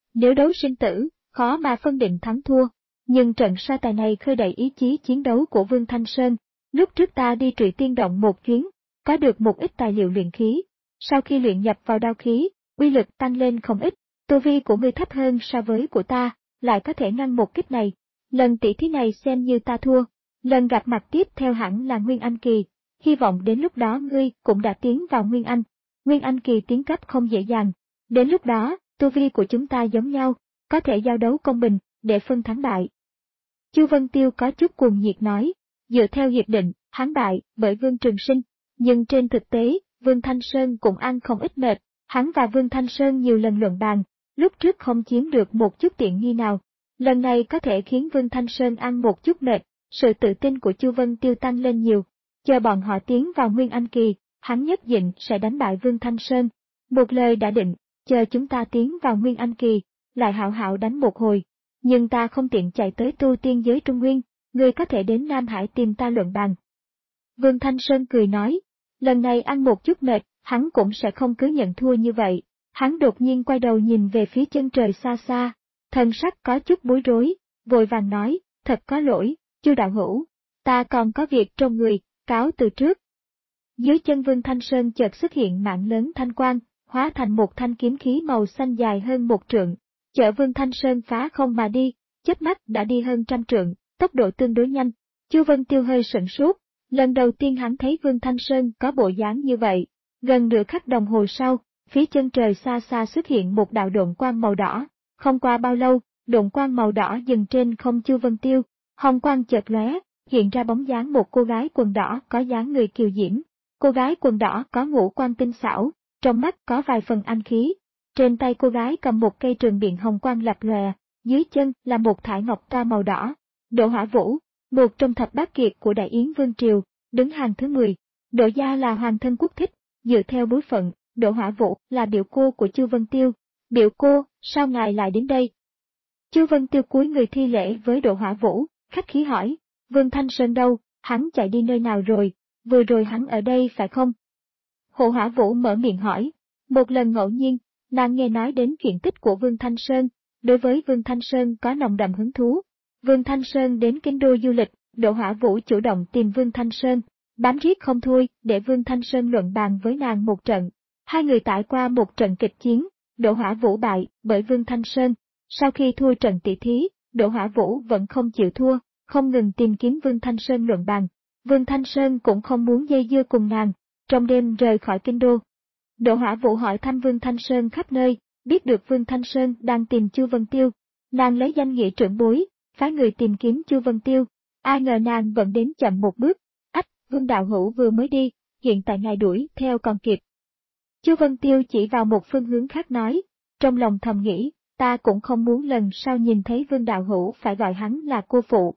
Nếu đấu sinh tử, khó mà phân định thắng thua. Nhưng trận so tài này khơi đẩy ý chí chiến đấu của Vương Thanh Sơn. Lúc trước ta đi Trụy Tiên Động một chuyến, có được một ít tài liệu luyện khí. Sau khi luyện nhập vào đao khí, uy lực tăng lên không ít. Tu vi của ngươi thấp hơn so với của ta, lại có thể ngăn một kích này. Lần tỷ thí này xem như ta thua. Lần gặp mặt tiếp theo hẳn là Nguyên Anh Kỳ. Hy vọng đến lúc đó ngươi cũng đã tiến vào Nguyên Anh. Nguyên Anh Kỳ tiến cấp không dễ dàng. Đến lúc đó, tu vi của chúng ta giống nhau, có thể giao đấu công bình, để phân thắng bại. Chu Vân Tiêu có chút cuồng nhiệt nói, dựa theo hiệp định, hắn bại bởi Vương Trường Sinh, nhưng trên thực tế, Vương Thanh Sơn cũng ăn không ít mệt, hắn và Vương Thanh Sơn nhiều lần luận bàn, lúc trước không chiếm được một chút tiện nghi nào. Lần này có thể khiến Vương Thanh Sơn ăn một chút mệt, sự tự tin của Chu Vân Tiêu tăng lên nhiều. Chờ bọn họ tiến vào Nguyên Anh Kỳ, hắn nhất định sẽ đánh bại Vương Thanh Sơn. Một lời đã định, chờ chúng ta tiến vào Nguyên Anh Kỳ, lại hảo hảo đánh một hồi. Nhưng ta không tiện chạy tới tu tiên giới Trung Nguyên, ngươi có thể đến Nam Hải tìm ta luận bàn. Vương Thanh Sơn cười nói, lần này ăn một chút mệt, hắn cũng sẽ không cứ nhận thua như vậy. Hắn đột nhiên quay đầu nhìn về phía chân trời xa xa, thần sắc có chút bối rối, vội vàng nói, thật có lỗi, Chu đạo hữu, ta còn có việc trong người, cáo từ trước. Dưới chân Vương Thanh Sơn chợt xuất hiện mạng lớn thanh quang, hóa thành một thanh kiếm khí màu xanh dài hơn một trượng, chở Vương Thanh Sơn phá không mà đi, chớp mắt đã đi hơn trăm trượng, tốc độ tương đối nhanh. Chu Vân Tiêu hơi sửng sốt, lần đầu tiên hắn thấy Vương Thanh Sơn có bộ dáng như vậy. Gần nửa khắc đồng hồ sau, phía chân trời xa xa xuất hiện một đạo độn quang màu đỏ. Không qua bao lâu, độn quang màu đỏ dừng trên không Chu Vân Tiêu, hồng quang chợt lóe, hiện ra bóng dáng một cô gái quần đỏ có dáng người kiều diễm. Cô gái quần đỏ có ngũ quan tinh xảo, trong mắt có vài phần anh khí. Trên tay cô gái cầm một cây trường biện hồng quang lập lòe, dưới chân là một thải ngọc tra màu đỏ. Đỗ Hỏa Vũ, một trong thập bát kiệt của Đại Yến Vương Triều, đứng hàng thứ mười. Đỗ gia là hoàng thân quốc thích, dựa theo bối phận, Đỗ Hỏa Vũ là biểu cô của Chu Vân Tiêu. Biểu cô, sao ngài lại đến đây? Chu Vân Tiêu cúi người thi lễ với Đỗ Hỏa Vũ, khách khí hỏi, Vương Thanh Sơn đâu, hắn chạy đi nơi nào rồi, vừa rồi hắn ở đây phải không? Hồ Hỏa Vũ mở miệng hỏi, một lần ngẫu nhiên, nàng nghe nói đến chuyện tích của Vương Thanh Sơn, đối với Vương Thanh Sơn có nồng đậm hứng thú. Vương Thanh Sơn đến kinh đô du lịch, Đỗ Hỏa Vũ chủ động tìm Vương Thanh Sơn, bám riết không thôi để Vương Thanh Sơn luận bàn với nàng một trận. Hai người trải qua một trận kịch chiến, Đỗ Hỏa Vũ bại bởi Vương Thanh Sơn. Sau khi thua trận tỷ thí, Đỗ Hỏa Vũ vẫn không chịu thua, không ngừng tìm kiếm Vương Thanh Sơn luận bàn. Vương Thanh Sơn cũng không muốn dây dưa cùng nàng, trong đêm rời khỏi kinh đô. Đỗ Hỏa Vũ hỏi thăm Vương Thanh Sơn khắp nơi, biết được Vương Thanh Sơn đang tìm Chu Vân Tiêu. Nàng lấy danh nghĩa trưởng bối, phái người tìm kiếm Chu Vân Tiêu. Ai ngờ nàng vẫn đến chậm một bước. Ách, Vương đạo hữu vừa mới đi, hiện tại ngài đuổi theo còn kịp. Chu Vân Tiêu chỉ vào một phương hướng khác nói, trong lòng thầm nghĩ, ta cũng không muốn lần sau nhìn thấy Vương đạo hữu phải gọi hắn là cô phụ.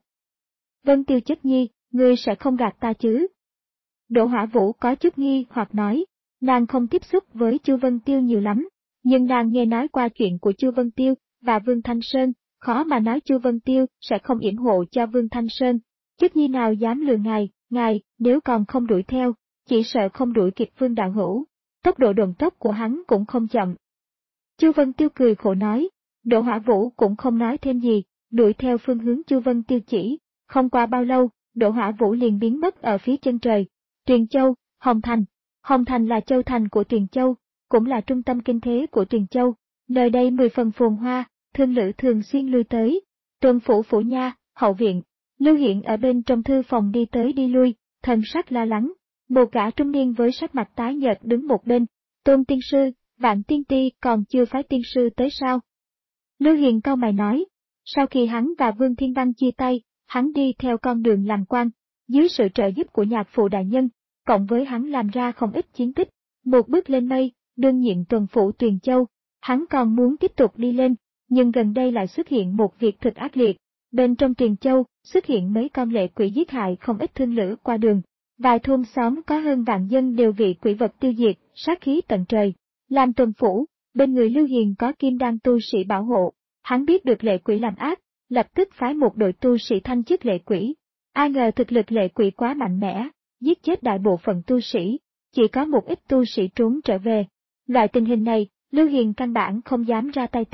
Vân Tiêu chất nhi, ngươi sẽ không gạt ta chứ? Đỗ Hỏa Vũ có chút nghi hoặc nói, nàng không tiếp xúc với Chu Vân Tiêu nhiều lắm, nhưng nàng nghe nói qua chuyện của Chu Vân Tiêu và Vương Thanh Sơn, khó mà nói Chu Vân Tiêu sẽ không yểm hộ cho Vương Thanh Sơn. Chất nhi nào dám lừa ngài, ngài, nếu còn không đuổi theo, chỉ sợ không đuổi kịp Vương đạo hữu. Tốc độ độn tốc của hắn cũng không chậm. Chu Vân Tiêu cười khổ nói, Đỗ Hỏa Vũ cũng không nói thêm gì, đuổi theo phương hướng Chu Vân Tiêu chỉ. Không qua bao lâu, Đỗ Hỏa Vũ liền biến mất ở phía chân trời. Tuyền Châu, Hồng Thành. Hồng Thành là châu thành của Tuyền Châu, cũng là trung tâm kinh thế của Tuyền Châu. Nơi đây mười phần phồn hoa, thương lữ thường xuyên lui tới. Tuần phủ phủ nha, hậu viện, Lưu Hiện ở bên trong thư phòng đi tới đi lui, thần sắc lo lắng. Một gã trung niên với sắc mặt tái nhợt đứng một bên. Tôn tiên sư, Vạn Tiên Ti còn chưa phái tiên sư tới sao? Lưu Hiền cau mày nói. Sau khi hắn và Vương Thiên Văn chia tay, hắn đi theo con đường làm quan, dưới sự trợ giúp của nhạc phụ đại nhân, cộng với hắn làm ra không ít chiến tích, một bước lên mây, đương nhiệm tuần phủ Tuyền Châu. Hắn còn muốn tiếp tục đi lên, nhưng gần đây lại xuất hiện một việc thực ác liệt. Bên trong Tuyền Châu, xuất hiện mấy con lệ quỷ giết hại không ít thương lữ qua đường. Vài thôn xóm có hơn vạn dân đều bị quỷ vật tiêu diệt, sát khí tận trời. Làm tuần phủ, bên người Lưu Hiền có kim đan tu sĩ bảo hộ. Hắn biết được lệ quỷ làm ác, lập tức phái một đội tu sĩ thanh chức lệ quỷ. Ai ngờ thực lực lệ quỷ quá mạnh mẽ, giết chết đại bộ phận tu sĩ, chỉ có một ít tu sĩ trốn trở về. Loại tình hình này, Lưu Hiền căn bản không dám ra tay tiếp,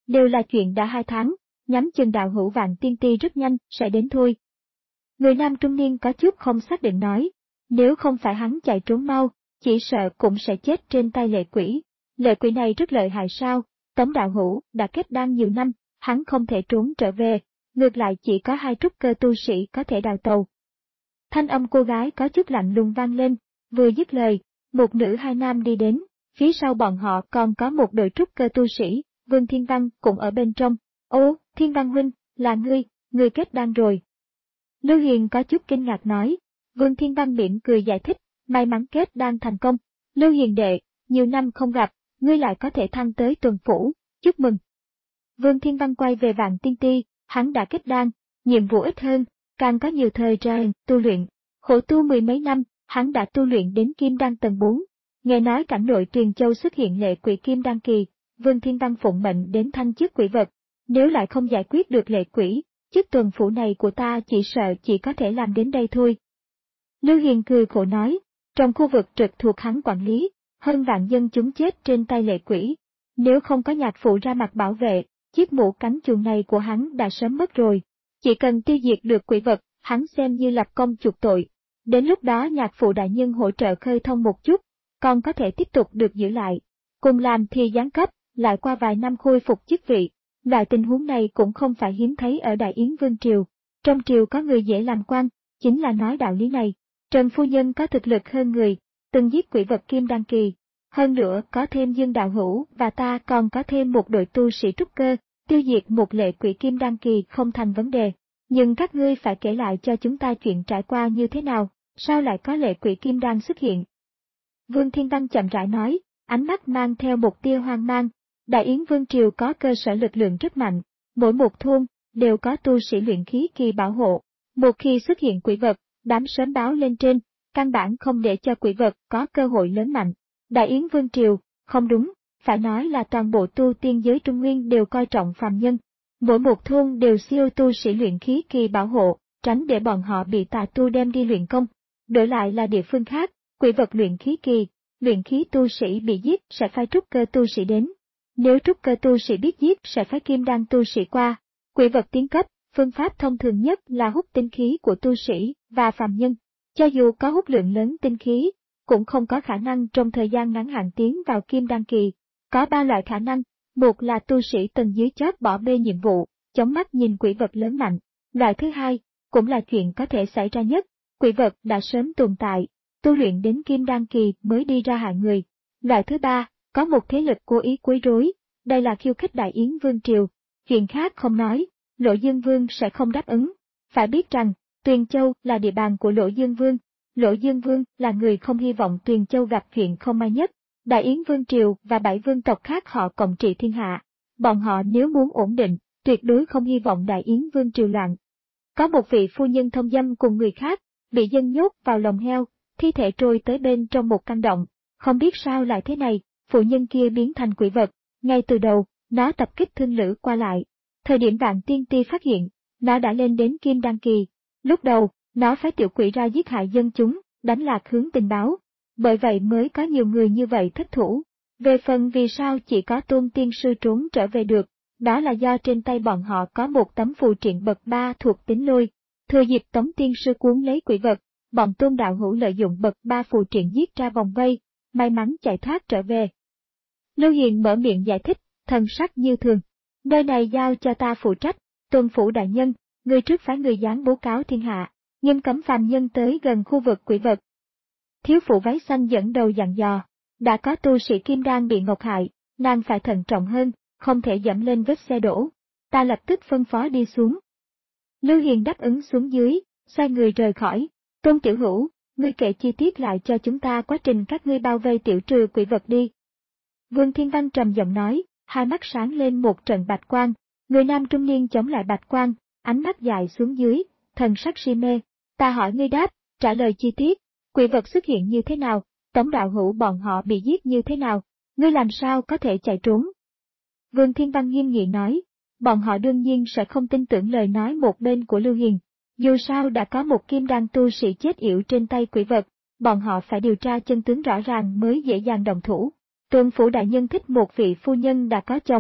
đều là chuyện đã hai tháng, nhắm chừng đạo hữu Vạn Tiên Ti rất nhanh sẽ đến thôi. Người nam trung niên có chút không xác định nói, nếu không phải hắn chạy trốn mau, chỉ sợ cũng sẽ chết trên tay lệ quỷ. Lệ quỷ này rất lợi hại sao? Tống đạo hữu đã kết đan nhiều năm, hắn không thể trốn trở về, ngược lại chỉ có hai trúc cơ tu sĩ có thể đào tàu. Thanh âm cô gái có chút lạnh lùng vang lên, vừa dứt lời, một nữ hai nam đi đến, phía sau bọn họ còn có một đội trúc cơ tu sĩ, Vương Thiên Văn cũng ở bên trong. Ô, Thiên Văn huynh, là ngươi, ngươi kết đan rồi. Lưu Hiền có chút kinh ngạc nói, Vương Thiên Văn mỉm cười giải thích, may mắn kết đan thành công. Lưu Hiền đệ, nhiều năm không gặp, ngươi lại có thể thăng tới tuần phủ, chúc mừng. Vương Thiên Văn quay về Vạn Tiên Ti, hắn đã kết đan, nhiệm vụ ít hơn, càng có nhiều thời gian tu luyện. Khổ tu mười mấy năm, hắn đã tu luyện đến kim đan tầng bốn. Nghe nói cảnh nội Tuyền Châu xuất hiện lệ quỷ kim đan kỳ, Vương Thiên Văn phụng mệnh đến thanh chức quỷ vật. Nếu lại không giải quyết được lệ quỷ, chức tuần phủ này của ta chỉ sợ chỉ có thể làm đến đây thôi. Lưu Hiền cười khổ nói, trong khu vực trực thuộc hắn quản lý, hơn vạn dân chúng chết trên tay lệ quỷ. Nếu không có nhạc phụ ra mặt bảo vệ, chiếc mũ cánh chuồng này của hắn đã sớm mất rồi. Chỉ cần tiêu diệt được quỷ vật, hắn xem như lập công chuộc tội. Đến lúc đó nhạc phụ đại nhân hỗ trợ khơi thông một chút, còn có thể tiếp tục được giữ lại. Cùng làm thì giáng cấp, lại qua vài năm khôi phục chức vị. Loại tình huống này cũng không phải hiếm thấy ở Đại Yến Vương Triều. Trong triều có người dễ làm quan, chính là nói đạo lý này. Trần phu nhân có thực lực hơn người, từng giết quỷ vật kim đan kỳ. Hơn nữa có thêm Dương đạo hữu và ta còn có thêm một đội tu sĩ trúc cơ, tiêu diệt một lệ quỷ kim đan kỳ không thành vấn đề. Nhưng các ngươi phải kể lại cho chúng ta chuyện trải qua như thế nào, sao lại có lệ quỷ kim đan xuất hiện. Vương Thiên Văn chậm rãi nói, ánh mắt mang theo một tia hoang mang. Đại Yến Vương Triều có cơ sở lực lượng rất mạnh, mỗi một thôn đều có tu sĩ luyện khí kỳ bảo hộ. Một khi xuất hiện quỷ vật, đám sớm báo lên trên, căn bản không để cho quỷ vật có cơ hội lớn mạnh. Đại Yến Vương Triều, không đúng, phải nói là toàn bộ tu tiên giới Trung Nguyên đều coi trọng phàm nhân. Mỗi một thôn đều siêu tu sĩ luyện khí kỳ bảo hộ, tránh để bọn họ bị tà tu đem đi luyện công. Đổi lại là địa phương khác, quỷ vật luyện khí kỳ, luyện khí tu sĩ bị giết sẽ phái trúc cơ tu sĩ đến. Nếu trúc cơ tu sĩ biết giết sẽ phái kim đan tu sĩ qua. Quỷ vật tiến cấp, phương pháp thông thường nhất là hút tinh khí của tu sĩ và phàm nhân. Cho dù có hút lượng lớn tinh khí, cũng không có khả năng trong thời gian ngắn hạn tiến vào kim đan kỳ. Có ba loại khả năng, một là tu sĩ tầng dưới chót bỏ bê nhiệm vụ, chống mắt nhìn quỷ vật lớn mạnh. Loại thứ hai, cũng là chuyện có thể xảy ra nhất, quỷ vật đã sớm tồn tại, tu luyện đến kim đan kỳ mới đi ra hại người. Loại thứ ba, có một thế lực cố ý quấy rối, đây là khiêu khích Đại Yến Vương Triều. Chuyện khác không nói, Lỗ Dương Vương sẽ không đáp ứng. Phải biết rằng, Tuyền Châu là địa bàn của Lỗ Dương Vương. Lỗ Dương Vương là người không hy vọng Tuyền Châu gặp chuyện không may nhất. Đại Yến Vương Triều và bảy vương tộc khác họ cộng trị thiên hạ. Bọn họ nếu muốn ổn định, tuyệt đối không hy vọng Đại Yến Vương Triều loạn. Có một vị phu nhân thông dâm cùng người khác, bị dân nhốt vào lồng heo, thi thể trôi tới bên trong một căn động. Không biết sao lại thế này, phụ nhân kia biến thành quỷ vật. Ngay từ đầu, nó tập kích thương lữ qua lại. Thời điểm Vạn Tiên Ti phát hiện, nó đã lên đến kim đan kỳ. Lúc đầu, nó phái tiểu quỷ ra giết hại dân chúng, đánh lạc hướng tình báo. Bởi vậy mới có nhiều người như vậy thất thủ. Về phần vì sao chỉ có Tôn Tiên Sư trốn trở về được, đó là do trên tay bọn họ có một tấm phù triện bậc ba thuộc tính lôi. Thừa dịp Tống Tiên Sư cuốn lấy quỷ vật, bọn Tôn đạo hữu lợi dụng bậc ba phù triện giết ra vòng vây, may mắn chạy thoát trở về. Lưu Hiền mở miệng giải thích, thần sắc như thường. Nơi này giao cho ta phụ trách, Tôn phủ đại nhân, người trước phái người giáng bố cáo thiên hạ, nghiêm cấm phàm nhân tới gần khu vực quỷ vật. Thiếu phụ váy xanh dẫn đầu dặn dò, đã có tu sĩ kim đan bị ngọc hại, nàng phải thận trọng hơn, không thể dẫm lên vết xe đổ. Ta lập tức phân phó đi xuống. Lưu Hiền đáp ứng xuống dưới, xoay người rời khỏi. Tôn tiểu hữu, ngươi kể chi tiết lại cho chúng ta quá trình các ngươi bao vây tiểu trừ quỷ vật đi. Vương Thiên Văn trầm giọng nói, hai mắt sáng lên một trận bạch quang, người nam trung niên chống lại bạch quang, ánh mắt dài xuống dưới, thần sắc si mê. Ta hỏi ngươi đáp, trả lời chi tiết, quỷ vật xuất hiện như thế nào, Tống đạo hữu bọn họ bị giết như thế nào, ngươi làm sao có thể chạy trốn. Vương Thiên Văn nghiêm nghị nói, bọn họ đương nhiên sẽ không tin tưởng lời nói một bên của Lưu Hiền. Dù sao đã có một kim đan tu sĩ chết yểu trên tay quỷ vật, bọn họ phải điều tra chân tướng rõ ràng mới dễ dàng động thủ. Tuần phủ đại nhân thích một vị phu nhân đã có chồng,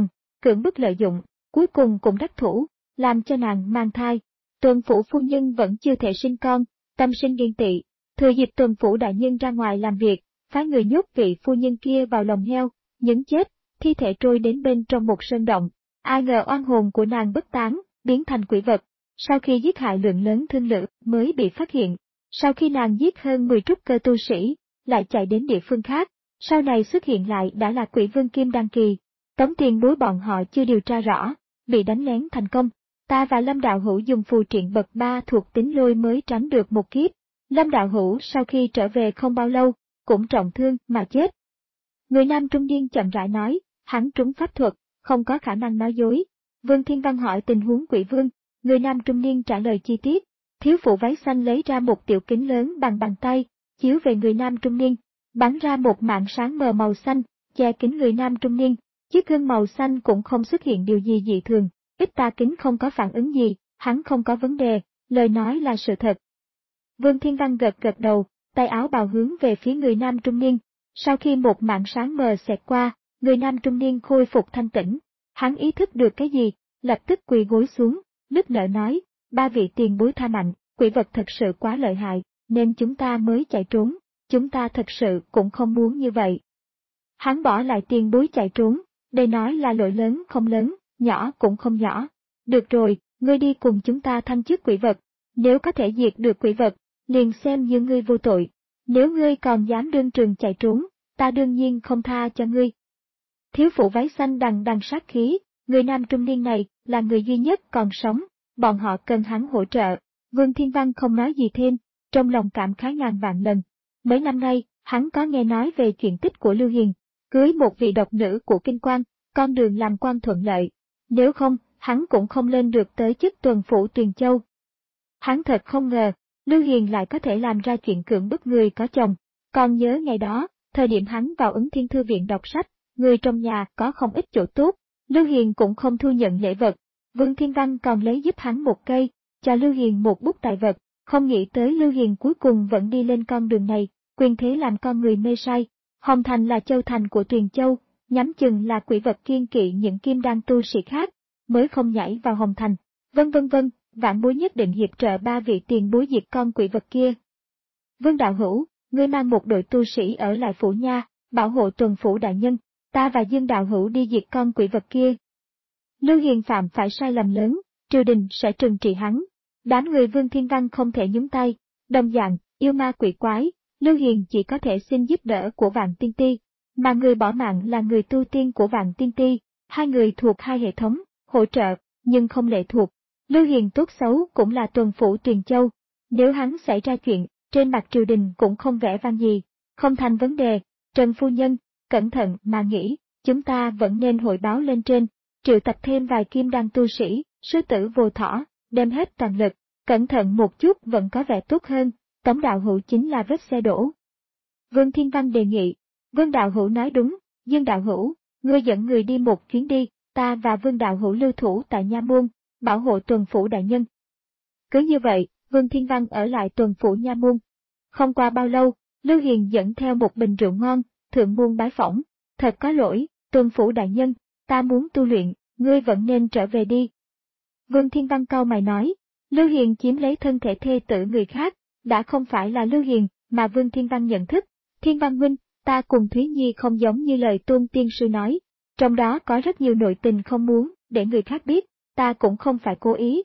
cưỡng bức lợi dụng, cuối cùng cũng đắc thủ, làm cho nàng mang thai. Tuần phủ phu nhân vẫn chưa thể sinh con, tâm sinh ghen tị, thừa dịp tuần phủ đại nhân ra ngoài làm việc, phái người nhốt vị phu nhân kia vào lồng heo, nhấn chết, thi thể trôi đến bên trong một sơn động. Ai ngờ oan hồn của nàng bất tán, biến thành quỷ vật. Sau khi giết hại lượng lớn thương lữ mới bị phát hiện. Sau khi nàng giết hơn mười trúc cơ tu sĩ, lại chạy đến địa phương khác, sau này xuất hiện lại đã là quỷ vương kim đăng kỳ. Tống tiền bối bọn họ chưa điều tra rõ, bị đánh lén thành công. Ta và Lâm Đạo Hữu dùng phù triện bậc ba thuộc tính lôi mới tránh được một kiếp. Lâm Đạo Hữu sau khi trở về không bao lâu, cũng trọng thương mà chết. Người nam trung niên chậm rãi nói, hắn trúng pháp thuật, không có khả năng nói dối. Vương Thiên Văn hỏi tình huống quỷ vương, người nam trung niên trả lời chi tiết. Thiếu phụ váy xanh lấy ra một tiểu kính lớn bằng bàn tay, chiếu về người nam trung niên, bắn ra một mảng sáng mờ màu xanh, che kính người nam trung niên. Chiếc gương màu xanh cũng không xuất hiện điều gì dị thường, ít tà kính không có phản ứng gì, hắn không có vấn đề, lời nói là sự thật. Vương Thiên Văn gật gật đầu, tay áo bào hướng về phía người nam trung niên. Sau khi một mảng sáng mờ xẹt qua, người nam trung niên khôi phục thanh tĩnh. Hắn ý thức được cái gì, lập tức quỳ gối xuống, nức nở nói, ba vị tiền bối tha mạnh, quỷ vật thật sự quá lợi hại, nên chúng ta mới chạy trốn, chúng ta thật sự cũng không muốn như vậy. Hắn bỏ lại tiền bối chạy trốn, đây nói là lỗi lớn không lớn, nhỏ cũng không nhỏ. Được rồi, ngươi đi cùng chúng ta thanh chức quỷ vật, nếu có thể diệt được quỷ vật, liền xem như ngươi vô tội. Nếu ngươi còn dám đương trường chạy trốn, ta đương nhiên không tha cho ngươi. Thiếu phụ váy xanh đằng đằng sát khí, người nam trung niên này là người duy nhất còn sống, bọn họ cần hắn hỗ trợ. Vương Thiên Văn không nói gì thêm, trong lòng cảm khái ngàn vạn lần. Mấy năm nay, hắn có nghe nói về chuyện tích của Lưu Hiền, cưới một vị độc nữ của Kinh Quan, con đường làm quan thuận lợi. Nếu không, hắn cũng không lên được tới chức tuần phủ Tuyền Châu. Hắn thật không ngờ, Lưu Hiền lại có thể làm ra chuyện cưỡng bức người có chồng. Còn nhớ ngày đó, thời điểm hắn vào Ứng Thiên Thư viện đọc sách, người trong nhà có không ít chỗ tốt, Lưu Hiền cũng không thu nhận lễ vật. Vương Thiên Văn còn lấy giúp hắn một cây, cho Lưu Hiền một bút tài vật, không nghĩ tới Lưu Hiền cuối cùng vẫn đi lên con đường này, quyền thế làm con người mê say. Hồng Thành là châu thành của Tuyền Châu, nhắm chừng là quỷ vật kiên kỵ những kim đan tu sĩ khác, mới không nhảy vào Hồng Thành. Vân vân vân, vạn bối nhất định hiệp trợ ba vị tiền bối diệt con quỷ vật kia. Vương Đạo Hữu, ngươi mang một đội tu sĩ ở lại phủ nha, bảo hộ tuần phủ đại nhân, ta và Dương Đạo Hữu đi diệt con quỷ vật kia. Lưu Hiền phạm phải sai lầm lớn, triều đình sẽ trừng trị hắn. Đám người Vương Thiên Văn không thể nhúng tay, đồng dạng, yêu ma quỷ quái, Lưu Hiền chỉ có thể xin giúp đỡ của Vạn Tiên Ti, mà người bỏ mạng là người tu tiên của Vạn Tiên Ti, hai người thuộc hai hệ thống, hỗ trợ, nhưng không lệ thuộc. Lưu Hiền tốt xấu cũng là tuần phủ Tuyền Châu, nếu hắn xảy ra chuyện, trên mặt triều đình cũng không vẻ vang gì, không thành vấn đề. Trần phu nhân, cẩn thận mà nghĩ, chúng ta vẫn nên hội báo lên trên, triệu tập thêm vài kim đan tu sĩ, sư tử vô thỏ, đem hết toàn lực, cẩn thận một chút vẫn có vẻ tốt hơn, Tống Đạo Hữu chính là vết xe đổ. Vương Thiên Văn đề nghị, Vương Đạo Hữu nói đúng, Dương Đạo Hữu, ngươi dẫn người đi một chuyến đi, ta và Vương Đạo Hữu lưu thủ tại Nha Môn, bảo hộ tuần phủ đại nhân. Cứ như vậy, Vương Thiên Văn ở lại tuần phủ Nha Môn. Không qua bao lâu, Lưu Hiền dẫn theo một bình rượu ngon, thượng môn bái phỏng, thật có lỗi, tuần phủ đại nhân, ta muốn tu luyện, ngươi vẫn nên trở về đi. Vương Thiên Văn cau mày nói, Lưu Hiền chiếm lấy thân thể thê tử người khác, đã không phải là Lưu Hiền mà Vương Thiên Văn nhận thức. Thiên Văn huynh, ta cùng Thúy Nhi không giống như lời Tôn tiên sư nói, trong đó có rất nhiều nội tình không muốn để người khác biết, ta cũng không phải cố ý.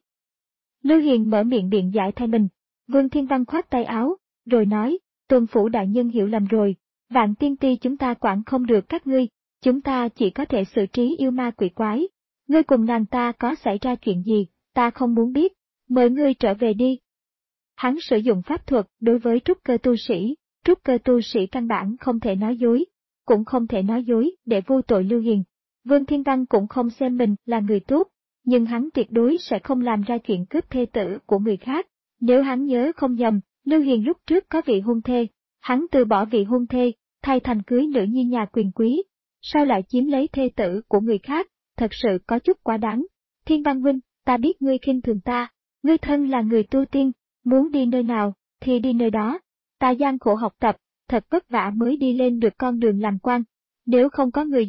Lưu Hiền mở miệng biện giải thay mình, Vương Thiên Văn khoát tay áo, rồi nói, tuần phủ đại nhân hiểu lầm rồi, Vạn Tiên Ti chúng ta quản không được các ngươi, chúng ta chỉ có thể xử trí yêu ma quỷ quái. Ngươi cùng nàng ta có xảy ra chuyện gì, ta không muốn biết, mời ngươi trở về đi. Hắn sử dụng pháp thuật đối với trúc cơ tu sĩ, trúc cơ tu sĩ căn bản không thể nói dối, cũng không thể nói dối để vô tội Lưu Hiền. Vương Thiên Văn cũng không xem mình là người tốt, nhưng hắn tuyệt đối sẽ không làm ra chuyện cướp thê tử của người khác. Nếu hắn nhớ không nhầm, Lưu Hiền lúc trước có vị hôn thê, hắn từ bỏ vị hôn thê, thay thành cưới nữ nhi nhà quyền quý, sao lại chiếm lấy thê tử của người khác, thật sự có chút quá đáng. Thiên Văn huynh, ta biết ngươi khinh thường ta, ngươi thân là người tu tiên, muốn đi nơi nào, thì đi nơi đó. Ta gian khổ học tập, thật vất vả mới đi lên được con đường làm quan. Nếu không có người giúp,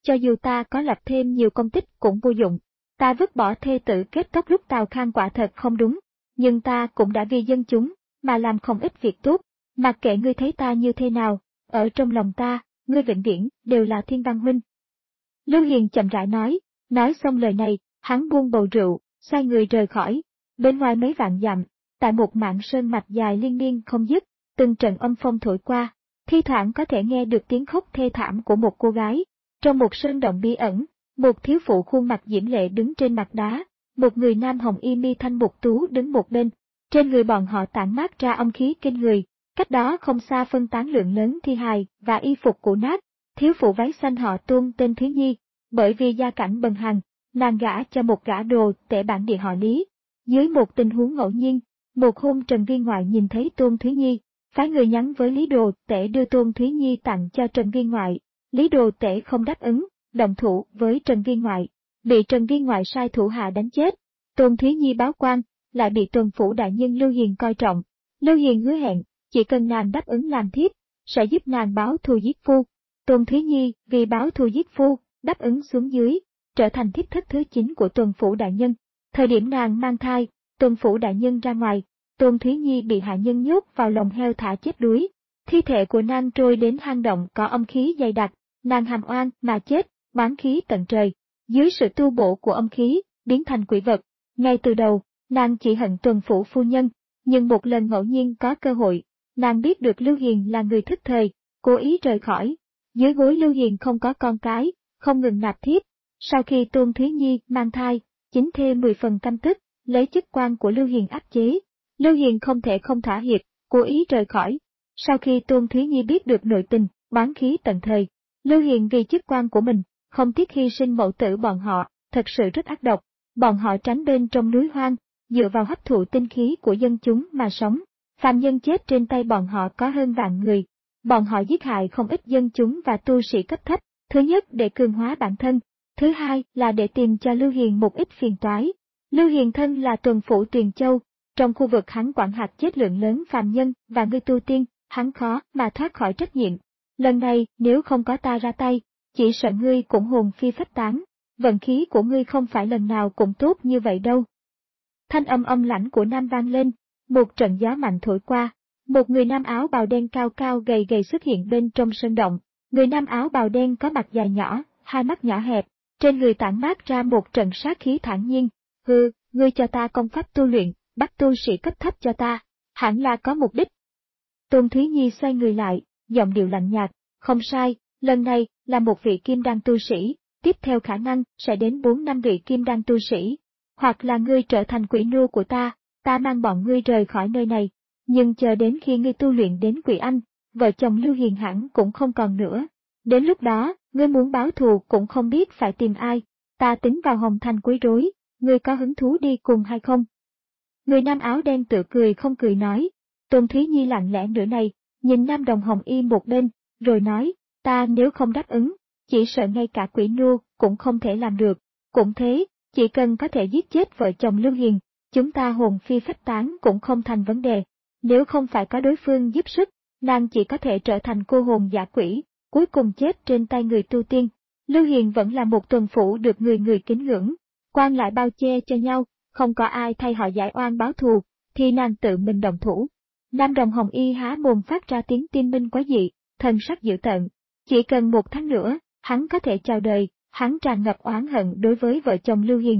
cho dù ta có lập thêm nhiều công tích cũng vô dụng. Ta vứt bỏ thê tử kết tóc lúc Tào Khang quả thật không đúng, nhưng ta cũng đã vì dân chúng mà làm không ít việc tốt. Mặc kệ ngươi thấy ta như thế nào, ở trong lòng ta, ngươi vĩnh viễn đều là Thiên Văn huynh. Lưu Hiền chậm rãi nói, nói xong lời này, hắn buông bầu rượu, xoay người rời khỏi. Bên ngoài mấy vạn dặm, tại một mảng sơn mạch dài liên miên không dứt, từng trận âm phong thổi qua, thi thoảng có thể nghe được tiếng khóc thê thảm của một cô gái. Trong một sơn động bí ẩn, một thiếu phụ khuôn mặt diễm lệ đứng trên mặt đá, một người nam hồng y mi thanh mục tú đứng một bên. Trên người bọn họ tản mát ra âm khí kinh người, cách đó không xa phân tán lượng lớn thi hài và y phục cũ nát. Thiếu phụ váy xanh họ Tôn tên Thúy Nhi, bởi vì gia cảnh bần hàn, nàng gả cho một gã đồ tể bản địa họ Lý. Dưới một tình huống ngẫu nhiên, một hôm Trần Viên Ngoại nhìn thấy Tôn Thúy Nhi, phái người nhắn với Lý Đồ Tể đưa Tôn Thúy Nhi tặng cho Trần Viên Ngoại. Lý Đồ Tể không đáp ứng, động thủ với Trần Viên Ngoại, bị Trần Viên Ngoại sai thủ hạ đánh chết. Tôn Thúy Nhi báo quan, lại bị tuần phủ đại nhân Lưu Hiền coi trọng. Lưu Hiền hứa hẹn, chỉ cần nàng đáp ứng làm thiếp, sẽ giúp nàng báo thù giết phu. Tôn Thúy Nhi vì báo thù giết phu, đáp ứng xuống dưới, trở thành thiếp thất thứ chín của tuần phủ đại nhân. Thời điểm nàng mang thai, tuần phủ đại nhân ra ngoài, Tôn Thúy Nhi bị hạ nhân nhốt vào lồng heo thả chết đuối. Thi thể của nàng trôi đến hang động có âm khí dày đặc, nàng hàm oan mà chết, bán khí tận trời. Dưới sự tu bổ của âm khí, biến thành quỷ vật. Ngay từ đầu, nàng chỉ hận tuần phủ phu nhân, nhưng một lần ngẫu nhiên có cơ hội, nàng biết được Lưu Hiền là người thức thời, cố ý rời khỏi. Dưới gối Lưu Hiền không có con cái, không ngừng nạp thiếp. Sau khi Tôn Thúy Nhi mang thai, chính thê mười phần căm tức, lấy chức quan của Lưu Hiền áp chế. Lưu Hiền không thể không thỏa hiệp, cố ý rời khỏi. Sau khi Tôn Thúy Nhi biết được nội tình, bán khí tận thời, Lưu Hiền vì chức quan của mình, không tiếc hy sinh mẫu tử bọn họ, thật sự rất ác độc. Bọn họ tránh bên trong núi hoang, dựa vào hấp thụ tinh khí của dân chúng mà sống. Phàm nhân chết trên tay bọn họ có hơn vạn người. Bọn họ giết hại không ít dân chúng và tu sĩ cấp thấp, thứ nhất để cường hóa bản thân, thứ hai là để tìm cho Lưu Hiền một ít phiền toái. Lưu Hiền thân là tuần phủ Tuyền Châu, trong khu vực hắn quản hạt chết lượng lớn phàm nhân và người tu tiên, hắn khó mà thoát khỏi trách nhiệm. Lần này nếu không có ta ra tay, chỉ sợ ngươi cũng hồn phi phách tán, vận khí của ngươi không phải lần nào cũng tốt như vậy đâu. Thanh âm âm lãnh của nam vang lên, một trận gió mạnh thổi qua, một người nam áo bào đen cao cao gầy gầy xuất hiện bên trong sơn động. Người nam áo bào đen có mặt dài nhỏ, hai mắt nhỏ hẹp, trên người tản mát ra một trận sát khí thản nhiên. Hừ, ngươi cho ta công pháp tu luyện, bắt tu sĩ cấp thấp cho ta, hẳn là có mục đích. Tôn Thúy Nhi xoay người lại, giọng điệu lạnh nhạt, không sai, lần này là một vị kim đan tu sĩ, tiếp theo khả năng sẽ đến bốn năm vị kim đan tu sĩ, hoặc là ngươi trở thành quỷ nô của ta, ta mang bọn ngươi rời khỏi nơi này, nhưng chờ đến khi ngươi tu luyện đến quỷ anh, vợ chồng Lưu Hiền hẳn cũng không còn nữa. Đến lúc đó, ngươi muốn báo thù cũng không biết phải tìm ai, ta tính vào Hồng Thành quấy rối, ngươi có hứng thú đi cùng hay không? Người nam áo đen tự cười không cười nói. Tôn Thúy Nhi lặng lẽ nửa này, nhìn nam đồng hồng y một bên, rồi nói, ta nếu không đáp ứng, chỉ sợ ngay cả quỷ nô cũng không thể làm được. Cũng thế, chỉ cần có thể giết chết vợ chồng Lưu Hiền, chúng ta hồn phi phách tán cũng không thành vấn đề. Nếu không phải có đối phương giúp sức, nàng chỉ có thể trở thành cô hồn giả quỷ, cuối cùng chết trên tay người tu tiên. Lưu Hiền vẫn là một tuần phủ được người người kính ngưỡng, quan lại bao che cho nhau, không có ai thay họ giải oan báo thù, thì nàng tự mình đồng thủ. Nam đồng hồng y há mồm phát ra tiếng tiên minh quá dị, thần sắc dữ tợn. Chỉ cần một tháng nữa, hắn có thể chào đời, hắn tràn ngập oán hận đối với vợ chồng Lưu Hiền.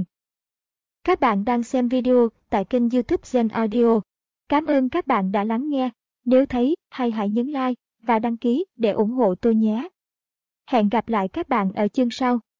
Các bạn đang xem video tại kênh YouTube Gen Audio. Cảm ơn các bạn đã lắng nghe. Nếu thấy hay hãy nhấn like và đăng ký để ủng hộ tôi nhé. Hẹn gặp lại các bạn ở chương sau.